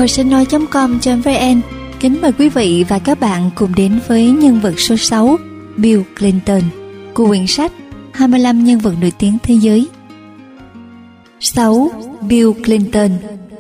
Hồi sinh nói.com.vn kính mời quý vị và các bạn cùng đến với nhân vật số 6, Bill Clinton, của quyển sách 25 nhân vật nổi tiếng thế giới. 6. Bill Clinton.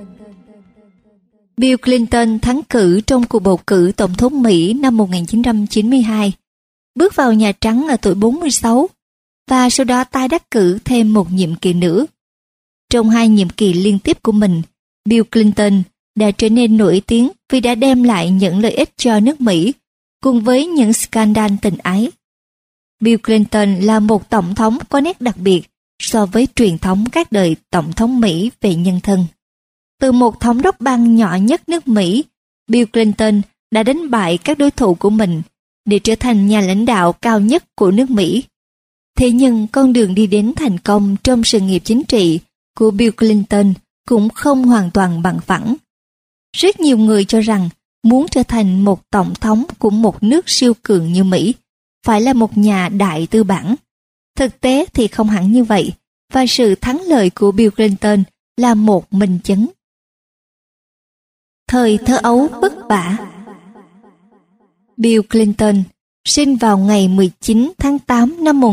Bill Clinton thắng cử trong cuộc bầu cử tổng thống Mỹ năm 1992, bước vào Nhà Trắng ở tuổi 46 và sau đó tái đắc cử thêm một nhiệm kỳ nữa. Trong 2 nhiệm kỳ liên tiếp của mình, Bill Clinton đã trở nên nổi tiếng vì đã đem lại những lợi ích cho nước Mỹ cùng với những scandal tình ái. Bill Clinton là một tổng thống có nét đặc biệt so với truyền thống các đời tổng thống Mỹ về nhân thân. Từ một thống đốc bang nhỏ nhất nước Mỹ, Bill Clinton đã đánh bại các đối thủ của mình để trở thành nhà lãnh đạo cao nhất của nước Mỹ. Thế nhưng con đường đi đến thành công trong sự nghiệp chính trị của Bill Clinton cũng không hoàn toàn bằng phẳng. Rất nhiều người cho rằng muốn trở thành một tổng thống của một nước siêu cường như Mỹ phải là một nhà đại tư bản. Thực tế thì không hẳn như vậy, và sự thắng lợi của Bill Clinton là một minh chứng. Thời thơ ấu vất vả. Bill Clinton sinh vào ngày 19 tháng 8 năm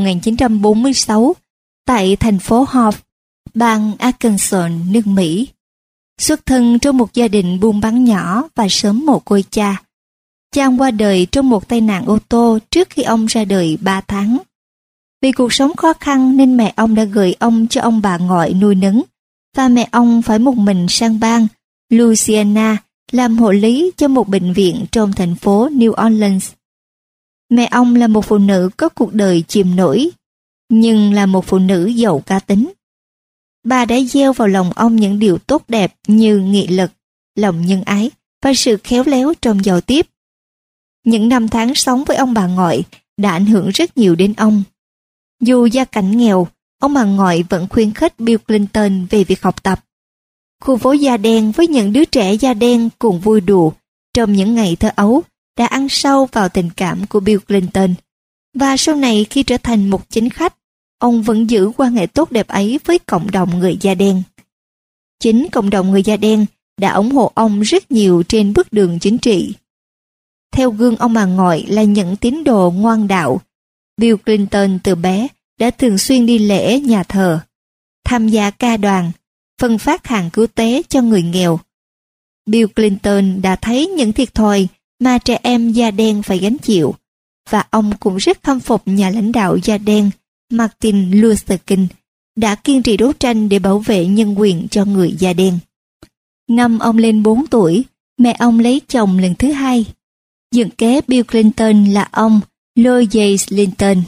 1946 tại thành phố Hope, bang Arkansas, nước Mỹ. Xuất thân trong một gia đình buôn bán nhỏ và sớm mồ côi cha. Cha ông qua đời trong một tai nạn ô tô trước khi ông ra đời 3 tháng. Vì cuộc sống khó khăn nên mẹ ông đã gửi ông cho ông bà ngoại nuôi nấng, và mẹ ông phải một mình sang bang Louisiana làm hộ lý cho một bệnh viện trong thành phố New Orleans. Mẹ ông là một phụ nữ có cuộc đời chìm nổi, nhưng là một phụ nữ giàu cá tính. Bà đã gieo vào lòng ông những điều tốt đẹp như nghị lực, lòng nhân ái và sự khéo léo trong giao tiếp. Những năm tháng sống với ông bà ngoại đã ảnh hưởng rất nhiều đến ông. Dù gia cảnh nghèo, ông bà ngoại vẫn khuyến khích Bill Clinton về việc học tập. Khu phố da đen với những đứa trẻ da đen cùng vui đùa trong những ngày thơ ấu đã ăn sâu vào tình cảm của Bill Clinton. Và sau này khi trở thành một chính khách, ông vẫn giữ quan hệ tốt đẹp ấy với cộng đồng người da đen. Chính cộng đồng người da đen đã ủng hộ ông rất nhiều trên bước đường chính trị. Theo gương ông bà ngoại là những tín đồ ngoan đạo, Bill Clinton từ bé đã thường xuyên đi lễ nhà thờ, tham gia ca đoàn, phân phát hàng cứu tế cho người nghèo. Bill Clinton đã thấy những thiệt thòi mà trẻ em da đen phải gánh chịu, và ông cũng rất khâm phục nhà lãnh đạo da đen Martin Luther King đã kiên trì đấu tranh để bảo vệ nhân quyền cho người da đen. Năm ông lên 4 tuổi, mẹ ông lấy chồng lần thứ 2. Dựng kế Bill Clinton là ông Lloyd J. Linton.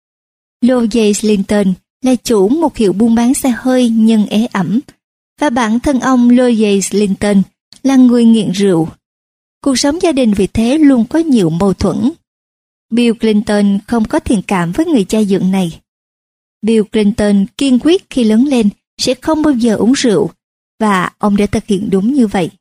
Lloyd J. Linton là chủ một hiệu buôn bán xe hơi nhưng ế ẩm, và bản thân ông Lloyd J. Linton là người nghiện rượu. Cuộc sống gia đình vì thế luôn có nhiều mâu thuẫn. Bill Clinton không có thiện cảm với người cha dượng này. Bill Clinton kiên quyết khi lớn lên sẽ không bao giờ uống rượu, và ông đã thực hiện đúng như vậy.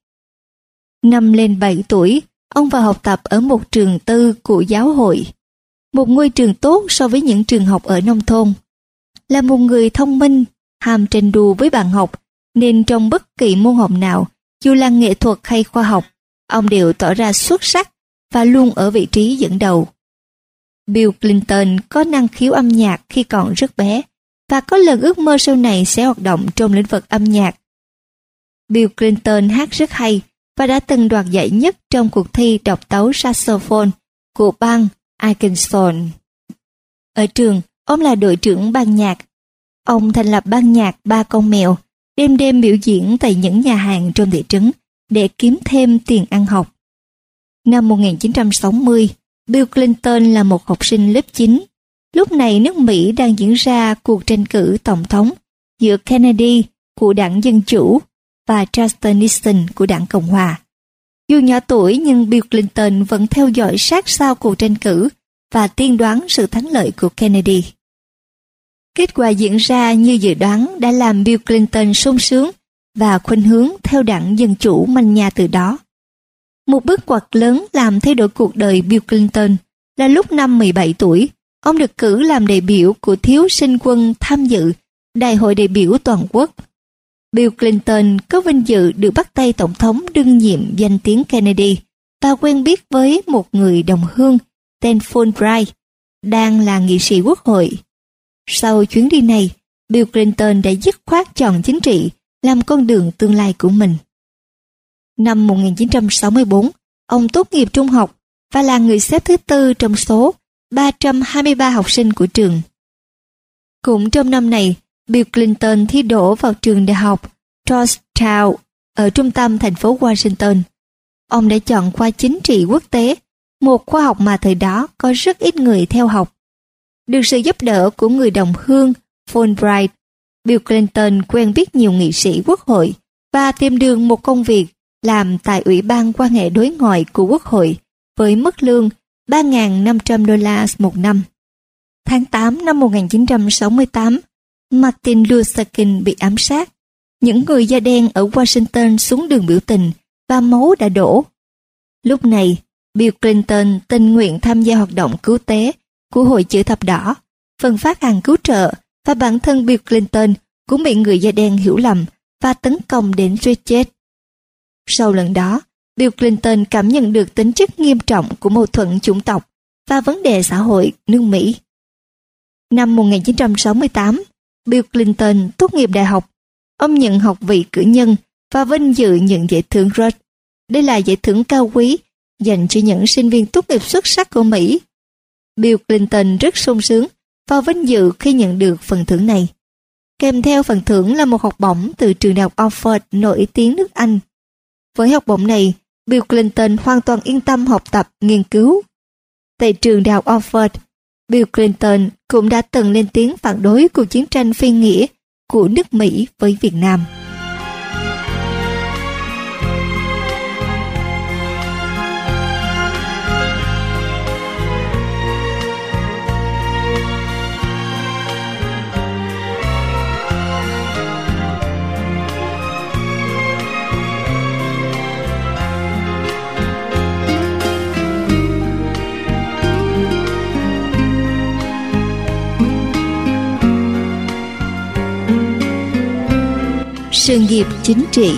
Năm lên 7 tuổi, ông vào học tập ở một trường tư của giáo hội, một ngôi trường tốt so với những trường học ở nông thôn. Là một người thông minh, ham tranh đua với bạn học, nên trong bất kỳ môn học nào, dù là nghệ thuật hay khoa học, ông đều tỏ ra xuất sắc và luôn ở vị trí dẫn đầu. Bill Clinton có năng khiếu âm nhạc khi còn rất bé, và có lần ước mơ sau này sẽ hoạt động trong lĩnh vực âm nhạc. Bill Clinton hát rất hay và đã từng đoạt giải nhất trong cuộc thi độc tấu saxophone của bang Arkansas. Ở trường, ông là đội trưởng ban nhạc. Ông thành lập ban nhạc Ba Con Mèo, đêm đêm biểu diễn tại những nhà hàng trong thị trấn để kiếm thêm tiền ăn học. Năm 1960, Bill Clinton là một học sinh lớp 9. Lúc này nước Mỹ đang diễn ra cuộc tranh cử tổng thống giữa Kennedy của đảng Dân Chủ và Richard Nixon của đảng Cộng Hòa. Dù nhỏ tuổi nhưng Bill Clinton vẫn theo dõi sát sao cuộc tranh cử và tiên đoán sự thắng lợi của Kennedy. Kết quả diễn ra như dự đoán đã làm Bill Clinton sung sướng và khuynh hướng theo đảng Dân Chủ manh nha từ đó. Một bước ngoặt lớn làm thay đổi cuộc đời Bill Clinton là lúc năm 17 tuổi, ông được cử làm đại biểu của thiếu sinh quân tham dự Đại hội đại biểu toàn quốc. Bill Clinton có vinh dự được bắt tay Tổng thống đương nhiệm danh tiếng Kennedy và quen biết với một người đồng hương tên Fulbright, đang là nghị sĩ quốc hội. Sau chuyến đi này, Bill Clinton đã dứt khoát chọn chính trị làm con đường tương lai của mình. Năm 1964, ông tốt nghiệp trung học và là người xếp thứ tư trong số 323 học sinh của trường. Cũng trong năm này, Bill Clinton thi đỗ vào trường đại học Georgetown ở trung tâm thành phố Washington. Ông đã chọn khoa chính trị quốc tế, một khoa học mà thời đó có rất ít người theo học. Được sự giúp đỡ của người đồng hương Fulbright, Bill Clinton quen biết nhiều nghị sĩ quốc hội và tìm được một công việc làm tại Ủy ban quan hệ đối ngoại của Quốc hội với mức lương $3.500 một năm. Tháng 8 năm 1968, Martin Luther King bị ám sát. Những người da đen ở Washington xuống đường biểu tình và máu đã đổ. Lúc này, Bill Clinton tình nguyện tham gia hoạt động cứu tế của Hội Chữ Thập Đỏ, phân phát hàng cứu trợ, và bản thân Bill Clinton cũng bị người da đen hiểu lầm và tấn công đến suýt chết. Sau lần đó, Bill Clinton cảm nhận được tính chất nghiêm trọng của mâu thuẫn chủng tộc và vấn đề xã hội nước Mỹ. Năm 1968, Bill Clinton tốt nghiệp đại học. Ông nhận học vị cử nhân và vinh dự nhận giải thưởng Rhodes. Đây là giải thưởng cao quý dành cho những sinh viên tốt nghiệp xuất sắc của Mỹ. Bill Clinton rất sung sướng và vinh dự khi nhận được phần thưởng này. Kèm theo phần thưởng là một học bổng từ trường đại học Oxford nổi tiếng nước Anh. Với học bổng này, Bill Clinton hoàn toàn yên tâm học tập, nghiên cứu. Tại trường đại học Oxford, Bill Clinton cũng đã từng lên tiếng phản đối cuộc chiến tranh phi nghĩa của nước Mỹ với Việt Nam. Sự nghiệp chính trị.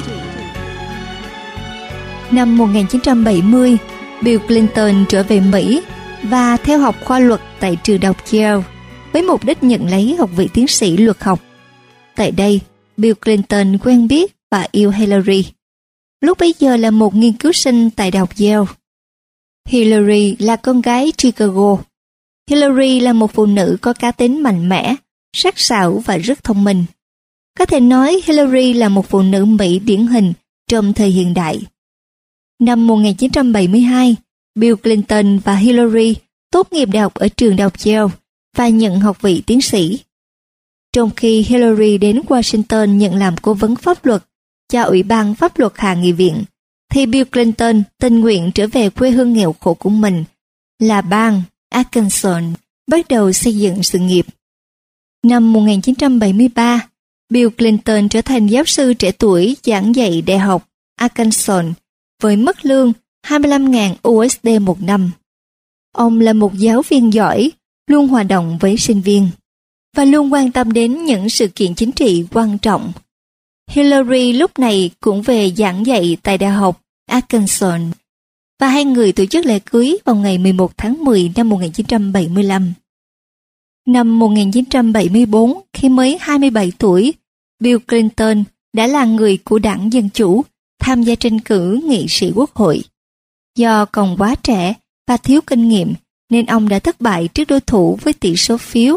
Năm 1970, Bill Clinton trở về Mỹ và theo học khoa luật tại trường đại học Yale với mục đích nhận lấy học vị tiến sĩ luật học. Tại đây, Bill Clinton quen biết và yêu Hillary, lúc bấy giờ là một nghiên cứu sinh tại đại học Yale. Hillary là con gái Chicago. Hillary là một phụ nữ có cá tính mạnh mẽ, sắc sảo và rất thông minh. Có thể nói Hillary là một phụ nữ Mỹ điển hình trong thời hiện đại. Năm 1972, Bill Clinton và Hillary tốt nghiệp đại học ở trường đại học Yale và nhận học vị tiến sĩ. Trong khi Hillary đến Washington nhận làm cố vấn pháp luật cho Ủy ban Pháp luật Hạ nghị viện, thì Bill Clinton tình nguyện trở về quê hương nghèo khổ của mình là bang Arkansas, bắt đầu xây dựng sự nghiệp. Năm 1973, Bill Clinton trở thành giáo sư trẻ tuổi giảng dạy đại học Arkansas với mức lương 25.000 USD một năm. Ông là một giáo viên giỏi, luôn hòa đồng với sinh viên và luôn quan tâm đến những sự kiện chính trị quan trọng. Hillary lúc này cũng về giảng dạy tại đại học Arkansas và hai người tổ chức lễ cưới vào ngày 11 tháng 10 năm 1975. Năm 1974, khi mới 27 tuổi, Bill Clinton đã là người của đảng Dân Chủ tham gia tranh cử nghị sĩ quốc hội. Do còn quá trẻ và thiếu kinh nghiệm nên ông đã thất bại trước đối thủ với tỷ số phiếu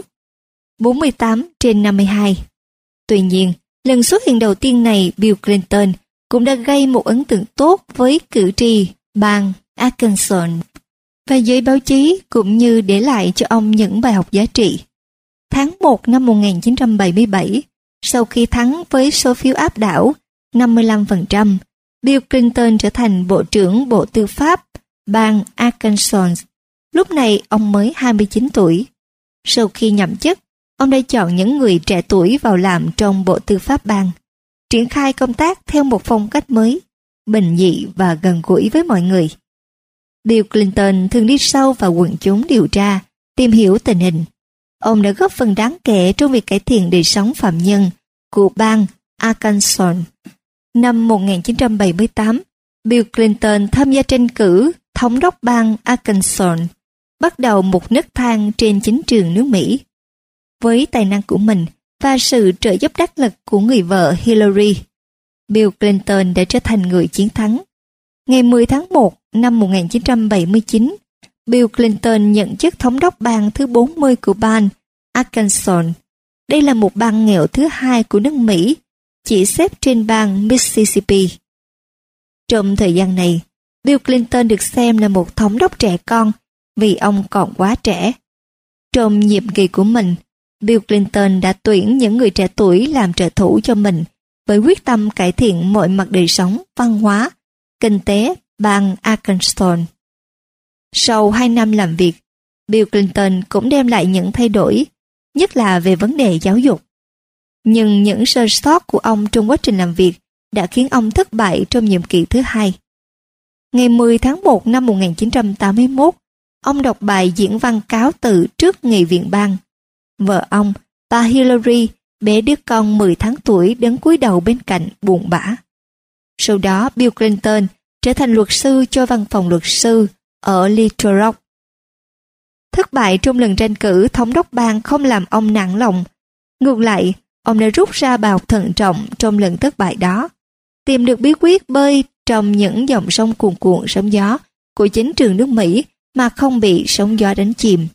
48/52. Tuy nhiên, lần xuất hiện đầu tiên này Bill Clinton cũng đã gây một ấn tượng tốt với cử tri bang Arkansas và giới báo chí, cũng như để lại cho ông những bài học giá trị. Tháng 1 năm 1977, sau khi thắng với số phiếu áp đảo 55%, Bill Clinton trở thành Bộ trưởng Bộ Tư pháp bang Arkansas. Lúc này ông mới 29 tuổi. Sau khi nhậm chức, ông đã chọn những người trẻ tuổi vào làm trong Bộ Tư pháp bang, triển khai công tác theo một phong cách mới, bình dị và gần gũi với mọi người. Bill Clinton thường đi sâu vào quần chúng điều tra, tìm hiểu tình hình. Ông đã góp phần đáng kể trong việc cải thiện đời sống phạm nhân của bang Arkansas. Năm 1978, Bill Clinton tham gia tranh cử thống đốc bang Arkansas, bắt đầu một nấc thang trên chính trường nước Mỹ. Với tài năng của mình và sự trợ giúp đắc lực của người vợ Hillary, Bill Clinton đã trở thành người chiến thắng. Ngày 10 tháng 1 năm 1979, Bill Clinton nhận chức thống đốc bang thứ 40 của bang Arkansas. Đây là một bang nghèo thứ hai của nước Mỹ, chỉ xếp trên bang Mississippi. Trong thời gian này, Bill Clinton được xem là một thống đốc trẻ con vì ông còn quá trẻ. Trong nhiệm kỳ của mình, Bill Clinton đã tuyển những người trẻ tuổi làm trợ thủ cho mình với quyết tâm cải thiện mọi mặt đời sống, văn hóa, kinh tế bang Arkansas. Sau 2 năm làm việc, Bill Clinton cũng đem lại những thay đổi, nhất là về vấn đề giáo dục. Nhưng những sơ sót của ông trong quá trình làm việc đã khiến ông thất bại trong nhiệm kỳ thứ hai. Ngày 10 tháng 1 năm 1981, ông đọc bài diễn văn cáo từ trước nghị viện bang. Vợ ông, bà Hillary, bế đứa con 10 tháng tuổi đứng cúi đầu bên cạnh buồn bã. Sau đó, Bill Clinton trở thành luật sư cho văn phòng luật sư ở Little Rock. Thất bại trong lần tranh cử thống đốc bang không làm ông nản lòng. Ngược lại, ông đã rút ra bài học thận trọng trong lần thất bại đó, tìm được bí quyết bơi trong những dòng sông cuồn cuộn sóng gió của chính trường nước Mỹ mà không bị sóng gió đánh chìm.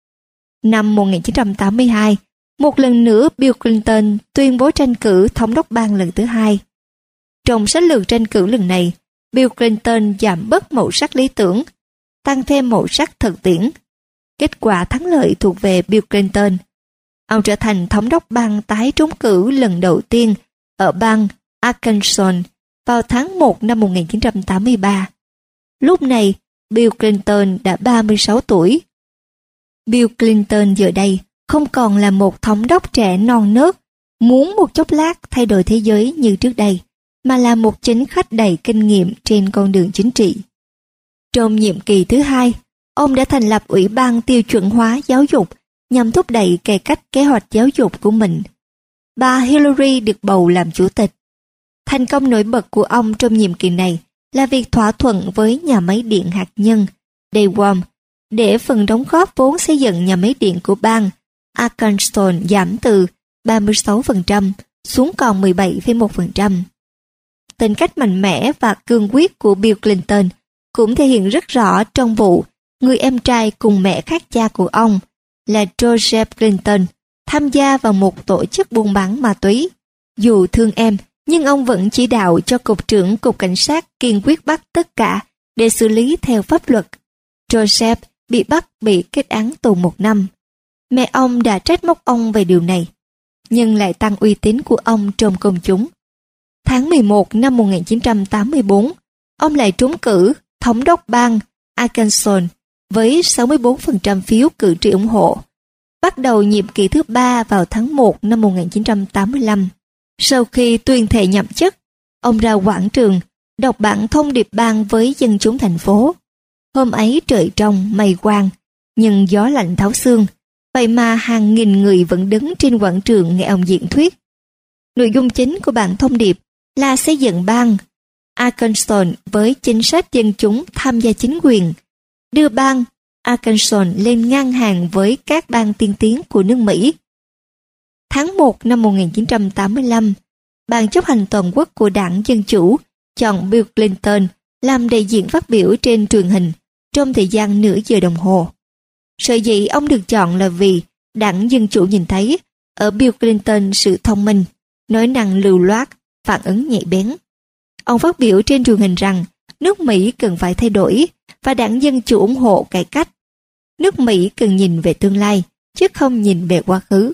Năm 1982, một lần nữa Bill Clinton tuyên bố tranh cử thống đốc bang lần thứ hai. Trong sách lược tranh cử lần này, Bill Clinton giảm bớt màu sắc lý tưởng, tăng thêm màu sắc thực tiễn. Kết quả thắng lợi thuộc về Bill Clinton. Ông trở thành thống đốc bang tái trúng cử lần đầu tiên ở bang Arkansas vào tháng 1 năm 1983. Lúc này, Bill Clinton đã 36 tuổi. Bill Clinton giờ đây không còn là một thống đốc trẻ non nớt, muốn một chốc lát thay đổi thế giới như trước đây, mà là một chính khách đầy kinh nghiệm trên con đường chính trị. Trong nhiệm kỳ thứ hai, ông đã thành lập Ủy ban tiêu chuẩn hóa giáo dục nhằm thúc đẩy cải cách kế hoạch giáo dục của mình. Bà Hillary được bầu làm chủ tịch. Thành công nổi bật của ông trong nhiệm kỳ này là việc thỏa thuận với nhà máy điện hạt nhân DeWalt để phần đóng góp vốn xây dựng nhà máy điện của bang Arkansas giảm từ 36% xuống còn 17,1%. Tính cách mạnh mẽ và cương quyết của Bill Clinton cũng thể hiện rất rõ trong vụ người em trai cùng mẹ khác cha của ông là Joseph Clinton tham gia vào một tổ chức buôn bán ma túy. Dù thương em, nhưng ông vẫn chỉ đạo cho Cục trưởng Cục Cảnh sát kiên quyết bắt tất cả để xử lý theo pháp luật. Joseph bị bắt bị kết án tù 1 năm. Mẹ ông đã trách móc ông về điều này, nhưng lại tăng uy tín của ông trong công chúng. Tháng 11 năm 1984, ông lại trúng cử thống đốc bang Arkansas với 64% phiếu cử tri ủng hộ. Bắt đầu nhiệm kỳ thứ 3 vào tháng 1 năm 1985. Sau khi tuyên thệ nhậm chức, ông ra quảng trường đọc bản thông điệp bang với dân chúng thành phố. Hôm ấy trời trong mây quang, nhưng gió lạnh thấu xương, vậy mà hàng nghìn người vẫn đứng trên quảng trường nghe ông diễn thuyết. Nội dung chính của bản thông điệp là xây dựng bang Arkansas với chính sách dân chúng tham gia chính quyền, đưa bang Arkansas lên ngang hàng với các bang tiên tiến của nước Mỹ. Tháng 1 năm 1985, Ban chấp hành toàn quốc của Đảng Dân Chủ chọn Bill Clinton làm đại diện phát biểu trên truyền hình trong thời gian nửa giờ đồng hồ. Sở dĩ ông được chọn là vì Đảng Dân Chủ nhìn thấy ở Bill Clinton sự thông minh, nói năng lưu loát, phản ứng nhạy bén. Ông phát biểu trên truyền hình rằng nước Mỹ cần phải thay đổi và Đảng Dân Chủ ủng hộ cải cách. Nước Mỹ cần nhìn về tương lai, chứ không nhìn về quá khứ.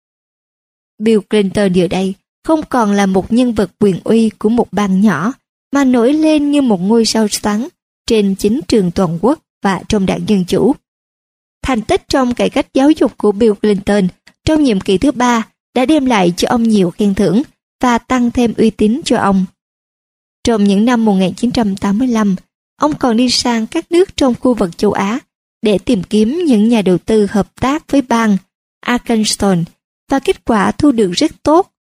Bill Clinton giờ đây không còn là một nhân vật quyền uy của một bang nhỏ, mà nổi lên như một ngôi sao sáng trên chính trường toàn quốc và trong Đảng Dân Chủ. Thành tích trong cải cách giáo dục của Bill Clinton trong nhiệm kỳ thứ 3 đã đem lại cho ông nhiều khen thưởng và tăng thêm uy tín cho ông. Trong những năm 1985, ông còn đi sang các nước trong khu vực châu Á để tìm kiếm những nhà đầu tư hợp tác với bang Arkansas và kết quả thu được rất tốt.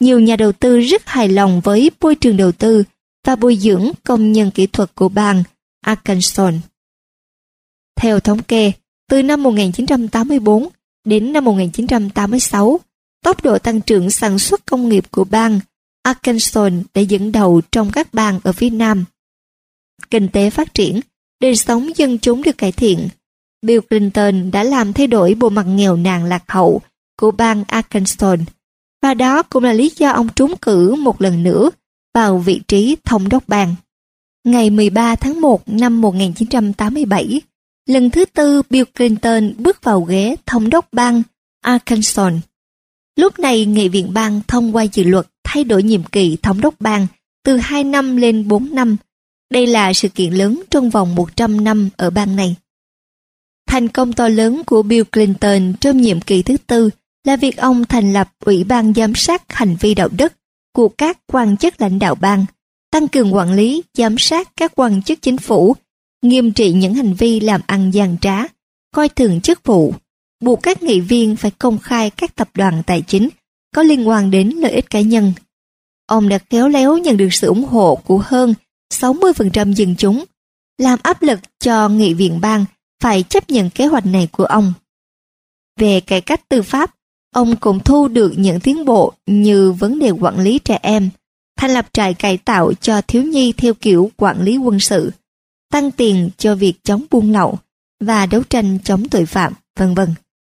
nhiều nhà đầu tư rất hài lòng với môi trường đầu tư và bồi dưỡng công nhân kỹ thuật của bang Arkansas. Theo thống kê, từ năm 1984 đến năm 1986, tốc độ tăng trưởng sản xuất công nghiệp của bang Arkansas đã dẫn đầu trong các bang ở phía Nam. Kinh tế phát triển, đời sống dân chúng được cải thiện. Bill Clinton đã làm thay đổi bộ mặt nghèo nàn lạc hậu của bang Arkansas, và đó cũng là lý do ông trúng cử một lần nữa vào vị trí thống đốc bang. Ngày 13 tháng 1 năm 1987, lần thứ tư Bill Clinton bước vào ghế thống đốc bang Arkansas. Lúc này Nghị viện bang thông qua dự luật thay đổi nhiệm kỳ thống đốc bang từ 2 năm lên 4 năm. Đây là sự kiện lớn trong vòng 100 năm ở bang này. Thành công to lớn của Bill Clinton trong nhiệm kỳ thứ tư là việc ông thành lập Ủy ban giám sát hành vi đạo đức của các quan chức lãnh đạo bang, tăng cường quản lý, giám sát các quan chức chính phủ, nghiêm trị những hành vi làm ăn gian trá, coi thường chức vụ, buộc các nghị viên phải công khai các tập đoàn tài chính có liên quan đến lợi ích cá nhân. Ông đã khéo léo nhận được sự ủng hộ của hơn 60% dân chúng, làm áp lực cho nghị viện bang phải chấp nhận kế hoạch này của ông. Về cải cách tư pháp, ông cũng thu được những tiến bộ như vấn đề quản lý trẻ em, thành lập trại cải tạo cho thiếu nhi theo kiểu quản lý quân sự, tăng tiền cho việc chống buôn lậu và đấu tranh chống tội phạm, v.v.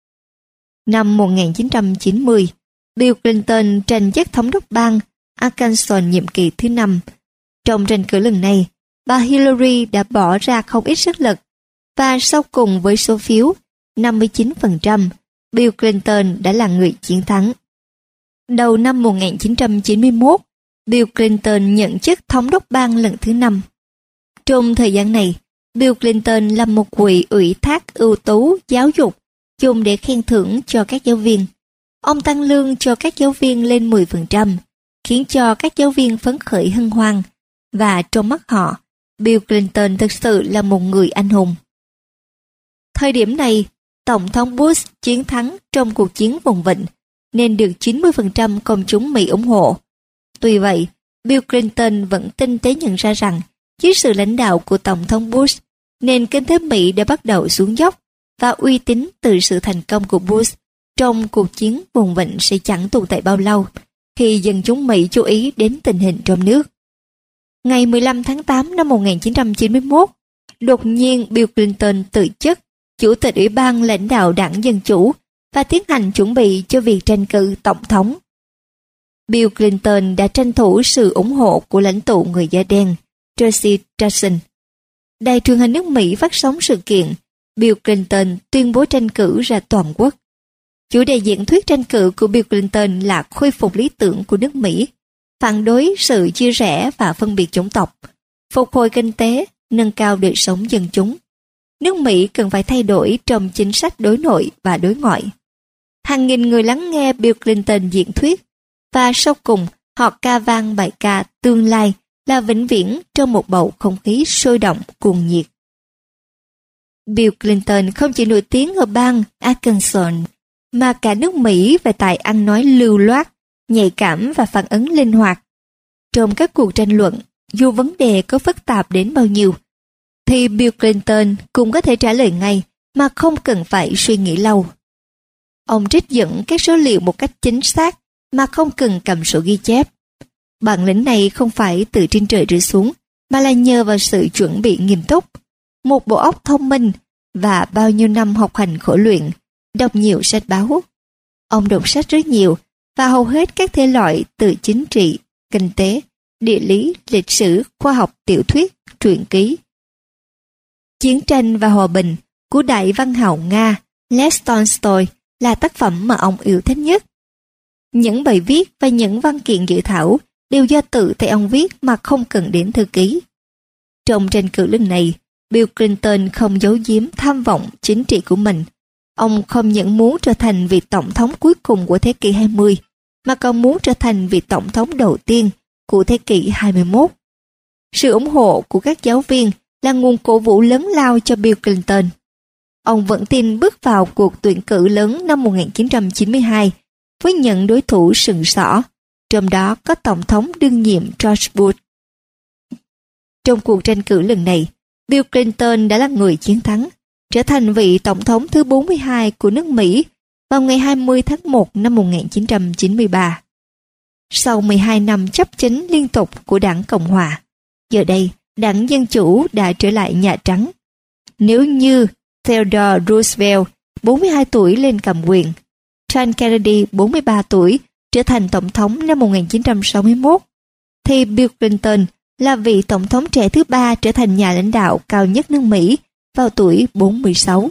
Năm 1990, Bill Clinton tranh chức thống đốc bang Arkansas nhiệm kỳ thứ 5. Trong tranh cử lần này, bà Hillary đã bỏ ra không ít sức lực, và sau cùng với số phiếu 59%, Bill Clinton đã là người chiến thắng. Đầu năm 1991, Bill Clinton nhận chức thống đốc bang lần thứ 5. Trong thời gian này, Bill Clinton là một quỹ ủy thác ưu tú giáo dục dùng để khen thưởng cho các giáo viên. Ông tăng lương cho các giáo viên lên 10%, khiến cho các giáo viên phấn khởi hân hoan, và trong mắt họ, Bill Clinton thực sự là một người anh hùng. Thời điểm này, Tổng thống Bush chiến thắng trong cuộc chiến vùng vịnh, nên được 90% công chúng Mỹ ủng hộ. Tuy vậy, Bill Clinton vẫn tinh tế nhận ra rằng, dưới sự lãnh đạo của Tổng thống Bush, nền kinh tế Mỹ đã bắt đầu xuống dốc, và uy tín từ sự thành công của Bush trong cuộc chiến vùng vịnh sẽ chẳng tồn tại bao lâu, khi dân chúng Mỹ chú ý đến tình hình trong nước. Ngày 15 tháng 8 năm 1991, đột nhiên Bill Clinton từ chức Chủ tịch Ủy ban lãnh đạo Đảng Dân Chủ và tiến hành chuẩn bị cho việc tranh cử Tổng thống. Bill Clinton đã tranh thủ sự ủng hộ của lãnh tụ người da đen Jesse Jackson. Đài truyền hình nước Mỹ phát sóng sự kiện Bill Clinton tuyên bố tranh cử ra toàn quốc. Chủ đề diễn thuyết tranh cử của Bill Clinton là khôi phục lý tưởng của nước Mỹ, phản đối sự chia rẽ và phân biệt chủng tộc, phục hồi kinh tế, nâng cao đời sống dân chúng. Nước Mỹ cần phải thay đổi trong chính sách đối nội và đối ngoại. Hàng nghìn người lắng nghe Bill Clinton diễn thuyết, và sau cùng họ ca vang bài ca Tương lai là vĩnh viễn trong một bầu không khí sôi động cuồng nhiệt. Bill Clinton không chỉ nổi tiếng ở bang Arkansas, mà cả nước Mỹ về tài ăn nói lưu loát, nhạy cảm và phản ứng linh hoạt. Trong các cuộc tranh luận, dù vấn đề có phức tạp đến bao nhiêu, thì Bill Clinton cũng có thể trả lời ngay mà không cần phải suy nghĩ lâu. Ông trích dẫn các số liệu một cách chính xác mà không cần cầm sổ ghi chép. Bản lĩnh này không phải từ trên trời rơi xuống, mà là nhờ vào sự chuẩn bị nghiêm túc, một bộ óc thông minh và bao nhiêu năm học hành khổ luyện, đọc nhiều sách báo. Ông đọc sách rất nhiều và hầu hết các thể loại từ chính trị, kinh tế, địa lý, lịch sử, khoa học, tiểu thuyết, truyện ký. Chiến tranh và hòa bình của đại văn hào Nga Lev Tolstoy là tác phẩm mà ông yêu thích nhất. Những bài viết và những văn kiện dự thảo đều do tự tay ông viết mà không cần đến thư ký. Trong tranh cử lần này, Bill Clinton không giấu giếm tham vọng chính trị của mình. Ông không những muốn trở thành vị tổng thống cuối cùng của thế kỷ 20, mà còn muốn trở thành vị tổng thống đầu tiên của thế kỷ 21. Sự ủng hộ của các giáo viên là nguồn cổ vũ lớn lao cho Bill Clinton. Ông vẫn tin bước vào cuộc tuyển cử lớn năm 1992 với những đối thủ sừng sỏ, trong đó có Tổng thống đương nhiệm George Bush. Trong cuộc tranh cử lần này, Bill Clinton đã là người chiến thắng, trở thành vị Tổng thống thứ 42 của nước Mỹ vào ngày 20 tháng 1 năm 1993. Sau 12 năm chấp chính liên tục của đảng Cộng Hòa, giờ đây đảng Dân Chủ đã trở lại Nhà Trắng. Nếu như Theodore Roosevelt, 42 tuổi lên cầm quyền, John Kennedy, 43 tuổi, trở thành Tổng thống năm 1961, thì Bill Clinton là vị Tổng thống trẻ thứ ba trở thành nhà lãnh đạo cao nhất nước Mỹ vào tuổi 46.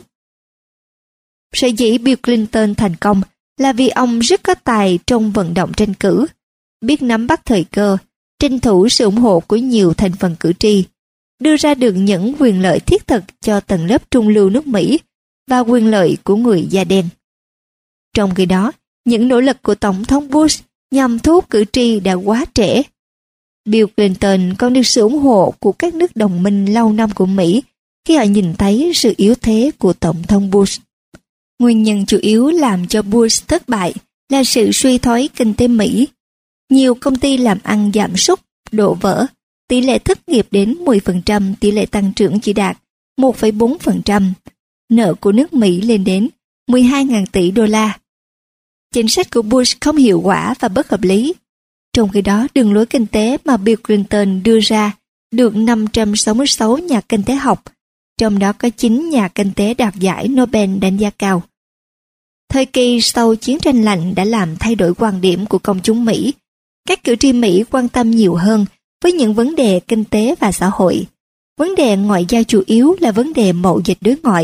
Sở dĩ Bill Clinton thành công là vì ông rất có tài trong vận động tranh cử, biết nắm bắt thời cơ, tranh thủ sự ủng hộ của nhiều thành phần cử tri, đưa ra được những quyền lợi thiết thực cho tầng lớp trung lưu nước Mỹ và quyền lợi của người da đen. Trong khi đó, những nỗ lực của Tổng thống Bush nhằm thu hút cử tri đã quá trễ. Bill Clinton còn được sự ủng hộ của các nước đồng minh lâu năm của Mỹ khi họ nhìn thấy sự yếu thế của Tổng thống Bush. Nguyên nhân chủ yếu làm cho Bush thất bại là sự suy thoái kinh tế Mỹ. Nhiều công ty làm ăn giảm sút, đổ vỡ, tỷ lệ thất nghiệp đến 10%, tỷ lệ tăng trưởng chỉ đạt 1,4%. Nợ của nước Mỹ lên đến 12.000 tỷ đô la. Chính sách của Bush không hiệu quả và bất hợp lý. Trong khi đó, đường lối kinh tế mà Bill Clinton đưa ra được 566 nhà kinh tế học, trong đó có 9 nhà kinh tế đạt giải Nobel đánh giá cao. Thời kỳ sau chiến tranh lạnh đã làm thay đổi quan điểm của công chúng Mỹ. Các cử tri Mỹ quan tâm nhiều hơn với những vấn đề kinh tế và xã hội. Vấn đề ngoại giao chủ yếu là vấn đề mậu dịch đối ngoại.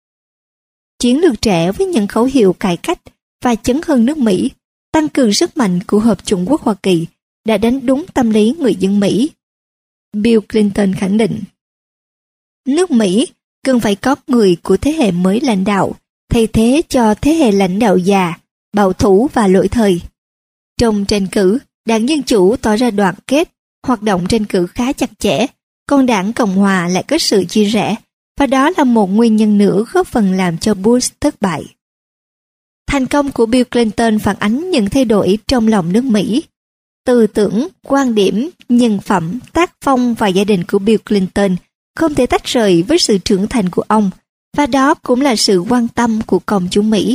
Chiến lược trẻ với những khẩu hiệu cải cách và chấn hưng nước Mỹ, tăng cường sức mạnh của Hợp Chủng Quốc Hoa Kỳ đã đánh đúng tâm lý người dân Mỹ. Bill Clinton khẳng định, nước Mỹ cần phải có người của thế hệ mới lãnh đạo, thay thế cho thế hệ lãnh đạo già, bảo thủ và lỗi thời. Trong tranh cử, đảng Dân Chủ tỏ ra đoàn kết, hoạt động tranh cử khá chặt chẽ, còn đảng Cộng Hòa lại có sự chia rẽ, và đó là một nguyên nhân nữa góp phần làm cho Bush thất bại. Thành công của Bill Clinton phản ánh những thay đổi trong lòng nước Mỹ. Tư tưởng, quan điểm, nhân phẩm, tác phong và gia đình của Bill Clinton không thể tách rời với sự trưởng thành của ông, và đó cũng là sự quan tâm của công chúng Mỹ.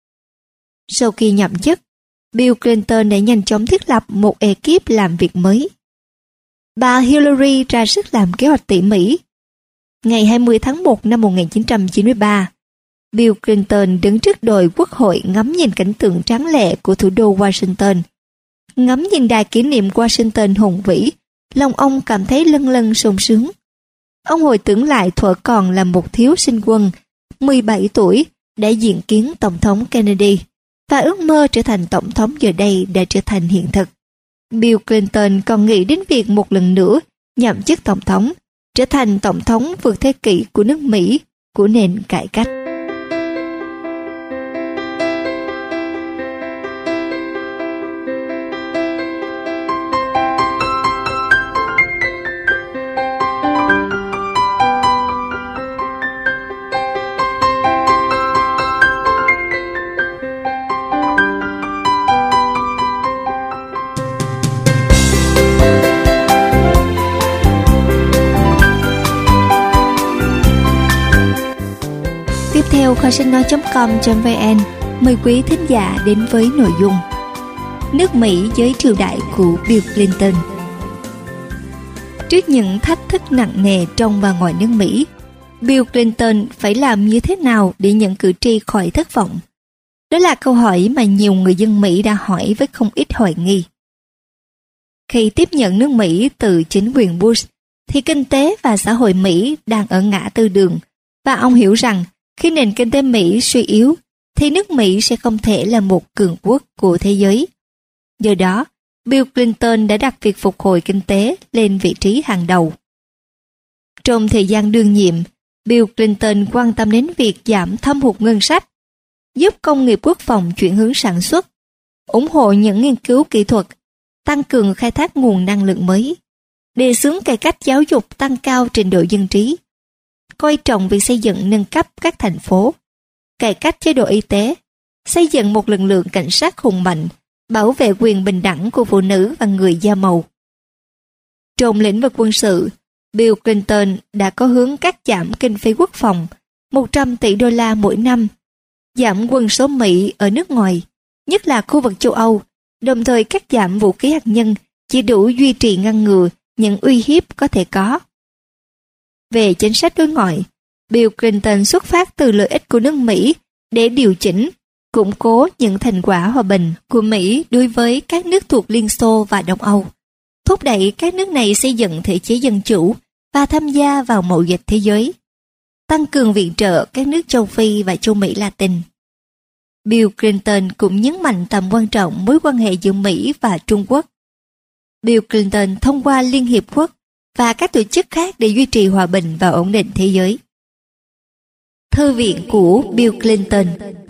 Sau khi nhậm chức, Bill Clinton đã nhanh chóng thiết lập một ekip làm việc mới. Bà Hillary ra sức làm kế hoạch tỉ mỉ. Ngày 20 tháng 1 năm 1993, Bill Clinton đứng trước đội quốc hội ngắm nhìn cảnh tượng tráng lệ của thủ đô Washington. Ngắm nhìn đài kỷ niệm Washington hùng vĩ, lòng ông cảm thấy lâng lâng sung sướng. Ông hồi tưởng lại thuở còn là một thiếu sinh quân, 17 tuổi, đã diện kiến Tổng thống Kennedy, và ước mơ trở thành Tổng thống giờ đây đã trở thành hiện thực. Bill Clinton còn nghĩ đến việc một lần nữa nhậm chức Tổng thống, trở thành Tổng thống vượt thế kỷ của nước Mỹ, của nền cải cách. Theo kho sách nói.com.vn, mời quý thính giả đến với nội dung nước Mỹ dưới triều đại của Bill Clinton. Trước những thách thức nặng nề trong và ngoài nước Mỹ, Bill Clinton phải làm như thế nào để nhận cử tri khỏi thất vọng? Đó là câu hỏi mà nhiều người dân Mỹ đã hỏi với không ít hoài nghi. Khi tiếp nhận nước Mỹ từ chính quyền Bush, thì kinh tế và xã hội Mỹ đang ở ngã tư đường, và ông hiểu rằng khi nền kinh tế Mỹ suy yếu, thì nước Mỹ sẽ không thể là một cường quốc của thế giới. Do đó, Bill Clinton đã đặt việc phục hồi kinh tế lên vị trí hàng đầu. Trong thời gian đương nhiệm, Bill Clinton quan tâm đến việc giảm thâm hụt ngân sách, giúp công nghiệp quốc phòng chuyển hướng sản xuất, ủng hộ những nghiên cứu kỹ thuật, tăng cường khai thác nguồn năng lượng mới, đề xướng cải cách giáo dục tăng cao trình độ dân trí, coi trọng việc xây dựng nâng cấp các thành phố, cải cách chế độ y tế, xây dựng một lực lượng cảnh sát hùng mạnh bảo vệ quyền bình đẳng của phụ nữ và người da màu. Trong lĩnh vực quân sự, Bill Clinton đã có hướng cắt giảm kinh phí quốc phòng 100 tỷ đô la mỗi năm, giảm quân số Mỹ ở nước ngoài, nhất là khu vực châu Âu, đồng thời cắt giảm vũ khí hạt nhân chỉ đủ duy trì ngăn ngừa những uy hiếp có thể có. Về chính sách đối ngoại, Bill Clinton xuất phát từ lợi ích của nước Mỹ để điều chỉnh, củng cố những thành quả hòa bình của Mỹ đối với các nước thuộc Liên Xô và Đông Âu, thúc đẩy các nước này xây dựng thể chế dân chủ và tham gia vào mậu dịch thế giới, tăng cường viện trợ các nước châu Phi và châu Mỹ Latin. Bill Clinton cũng nhấn mạnh tầm quan trọng mối quan hệ giữa Mỹ và Trung Quốc. Bill Clinton thông qua Liên Hiệp Quốc và các tổ chức khác để duy trì hòa bình và ổn định thế giới. Thư viện của Bill Clinton.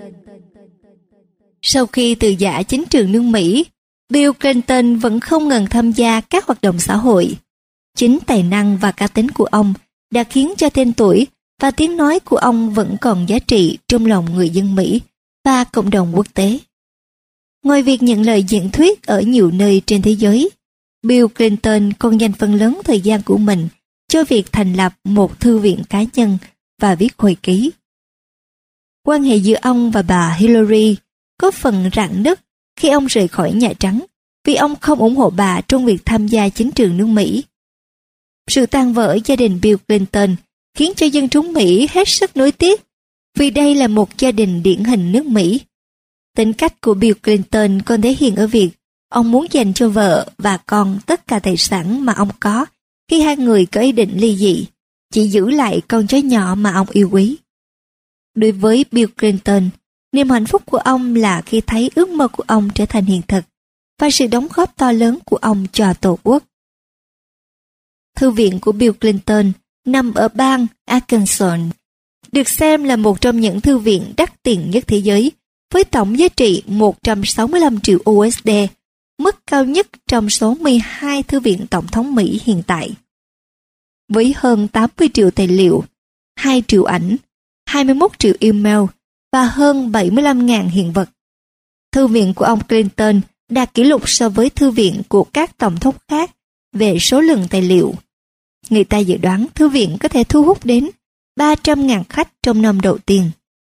Sau khi từ giã chính trường nước Mỹ, Bill Clinton vẫn không ngừng tham gia các hoạt động xã hội. Chính tài năng và cá tính của ông đã khiến cho tên tuổi và tiếng nói của ông vẫn còn giá trị trong lòng người dân Mỹ và cộng đồng quốc tế. Ngoài việc nhận lời diễn thuyết ở nhiều nơi trên thế giới, Bill Clinton còn dành phần lớn thời gian của mình cho việc thành lập một thư viện cá nhân và viết hồi ký. Quan hệ giữa ông và bà Hillary có phần rạn nứt khi ông rời khỏi Nhà Trắng vì ông không ủng hộ bà trong việc tham gia chính trường nước Mỹ. Sự tan vỡ gia đình Bill Clinton khiến cho dân chúng Mỹ hết sức nuối tiếc vì đây là một gia đình điển hình nước Mỹ. Tính cách của Bill Clinton còn thể hiện ở việc ông muốn dành cho vợ và con tất cả tài sản mà ông có khi hai người có ý định ly dị, chỉ giữ lại con chó nhỏ mà ông yêu quý. Đối với Bill Clinton, niềm hạnh phúc của ông là khi thấy ước mơ của ông trở thành hiện thực và sự đóng góp to lớn của ông cho Tổ quốc. Thư viện của Bill Clinton nằm ở bang Arkansas, được xem là một trong những thư viện đắt tiền nhất thế giới, với tổng giá trị 165 triệu USD, mức cao nhất trong số 12 thư viện tổng thống Mỹ hiện tại. Với hơn 80 triệu tài liệu, 2 triệu ảnh, 21 triệu email và hơn 75.000 hiện vật, thư viện của ông Clinton đạt kỷ lục so với thư viện của các tổng thống khác về số lượng tài liệu. Người ta dự đoán thư viện có thể thu hút đến 300.000 khách trong năm đầu tiên.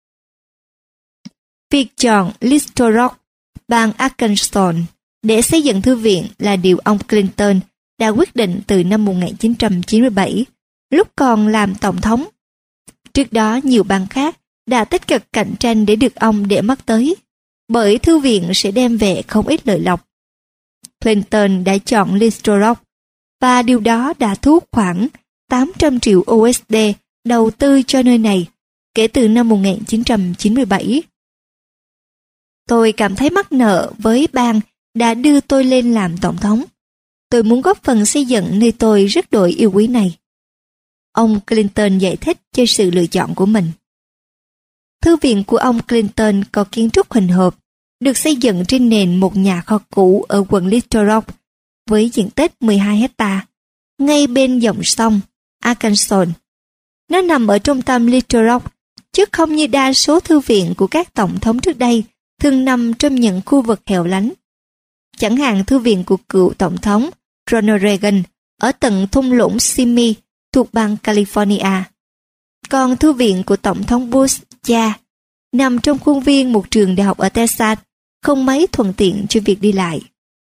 Việc chọn Little Rock, bang Arkansas, để xây dựng thư viện là điều ông Clinton đã quyết định từ năm 1997, lúc còn làm tổng thống. Trước đó nhiều bang khác đã tích cực cạnh tranh để được ông để mắt tới, bởi thư viện sẽ đem về không ít lợi lộc. Clinton đã chọn Little Rock, và điều đó đã thu hút khoảng 800 triệu USD đầu tư cho nơi này kể từ năm 1997. Tôi cảm thấy mắc nợ với bang đã đưa tôi lên làm tổng thống. Tôi muốn góp phần xây dựng nơi tôi rất đổi yêu quý này. Ông Clinton giải thích cho sự lựa chọn của mình. Thư viện của ông Clinton có kiến trúc hình hộp, được xây dựng trên nền một nhà kho cũ ở quận Little Rock với diện tích 12 hectare, ngay bên dòng sông Arkansas. Nó nằm ở trung tâm Little Rock, chứ không như đa số thư viện của các tổng thống trước đây thường nằm trong những khu vực hẻo lánh. Chẳng hạn thư viện của cựu tổng thống Ronald Reagan ở tận thung lũng Simi thuộc bang California. Còn thư viện của tổng thống Bush cha nằm trong khuôn viên một trường đại học ở Texas, không mấy thuận tiện cho việc đi lại.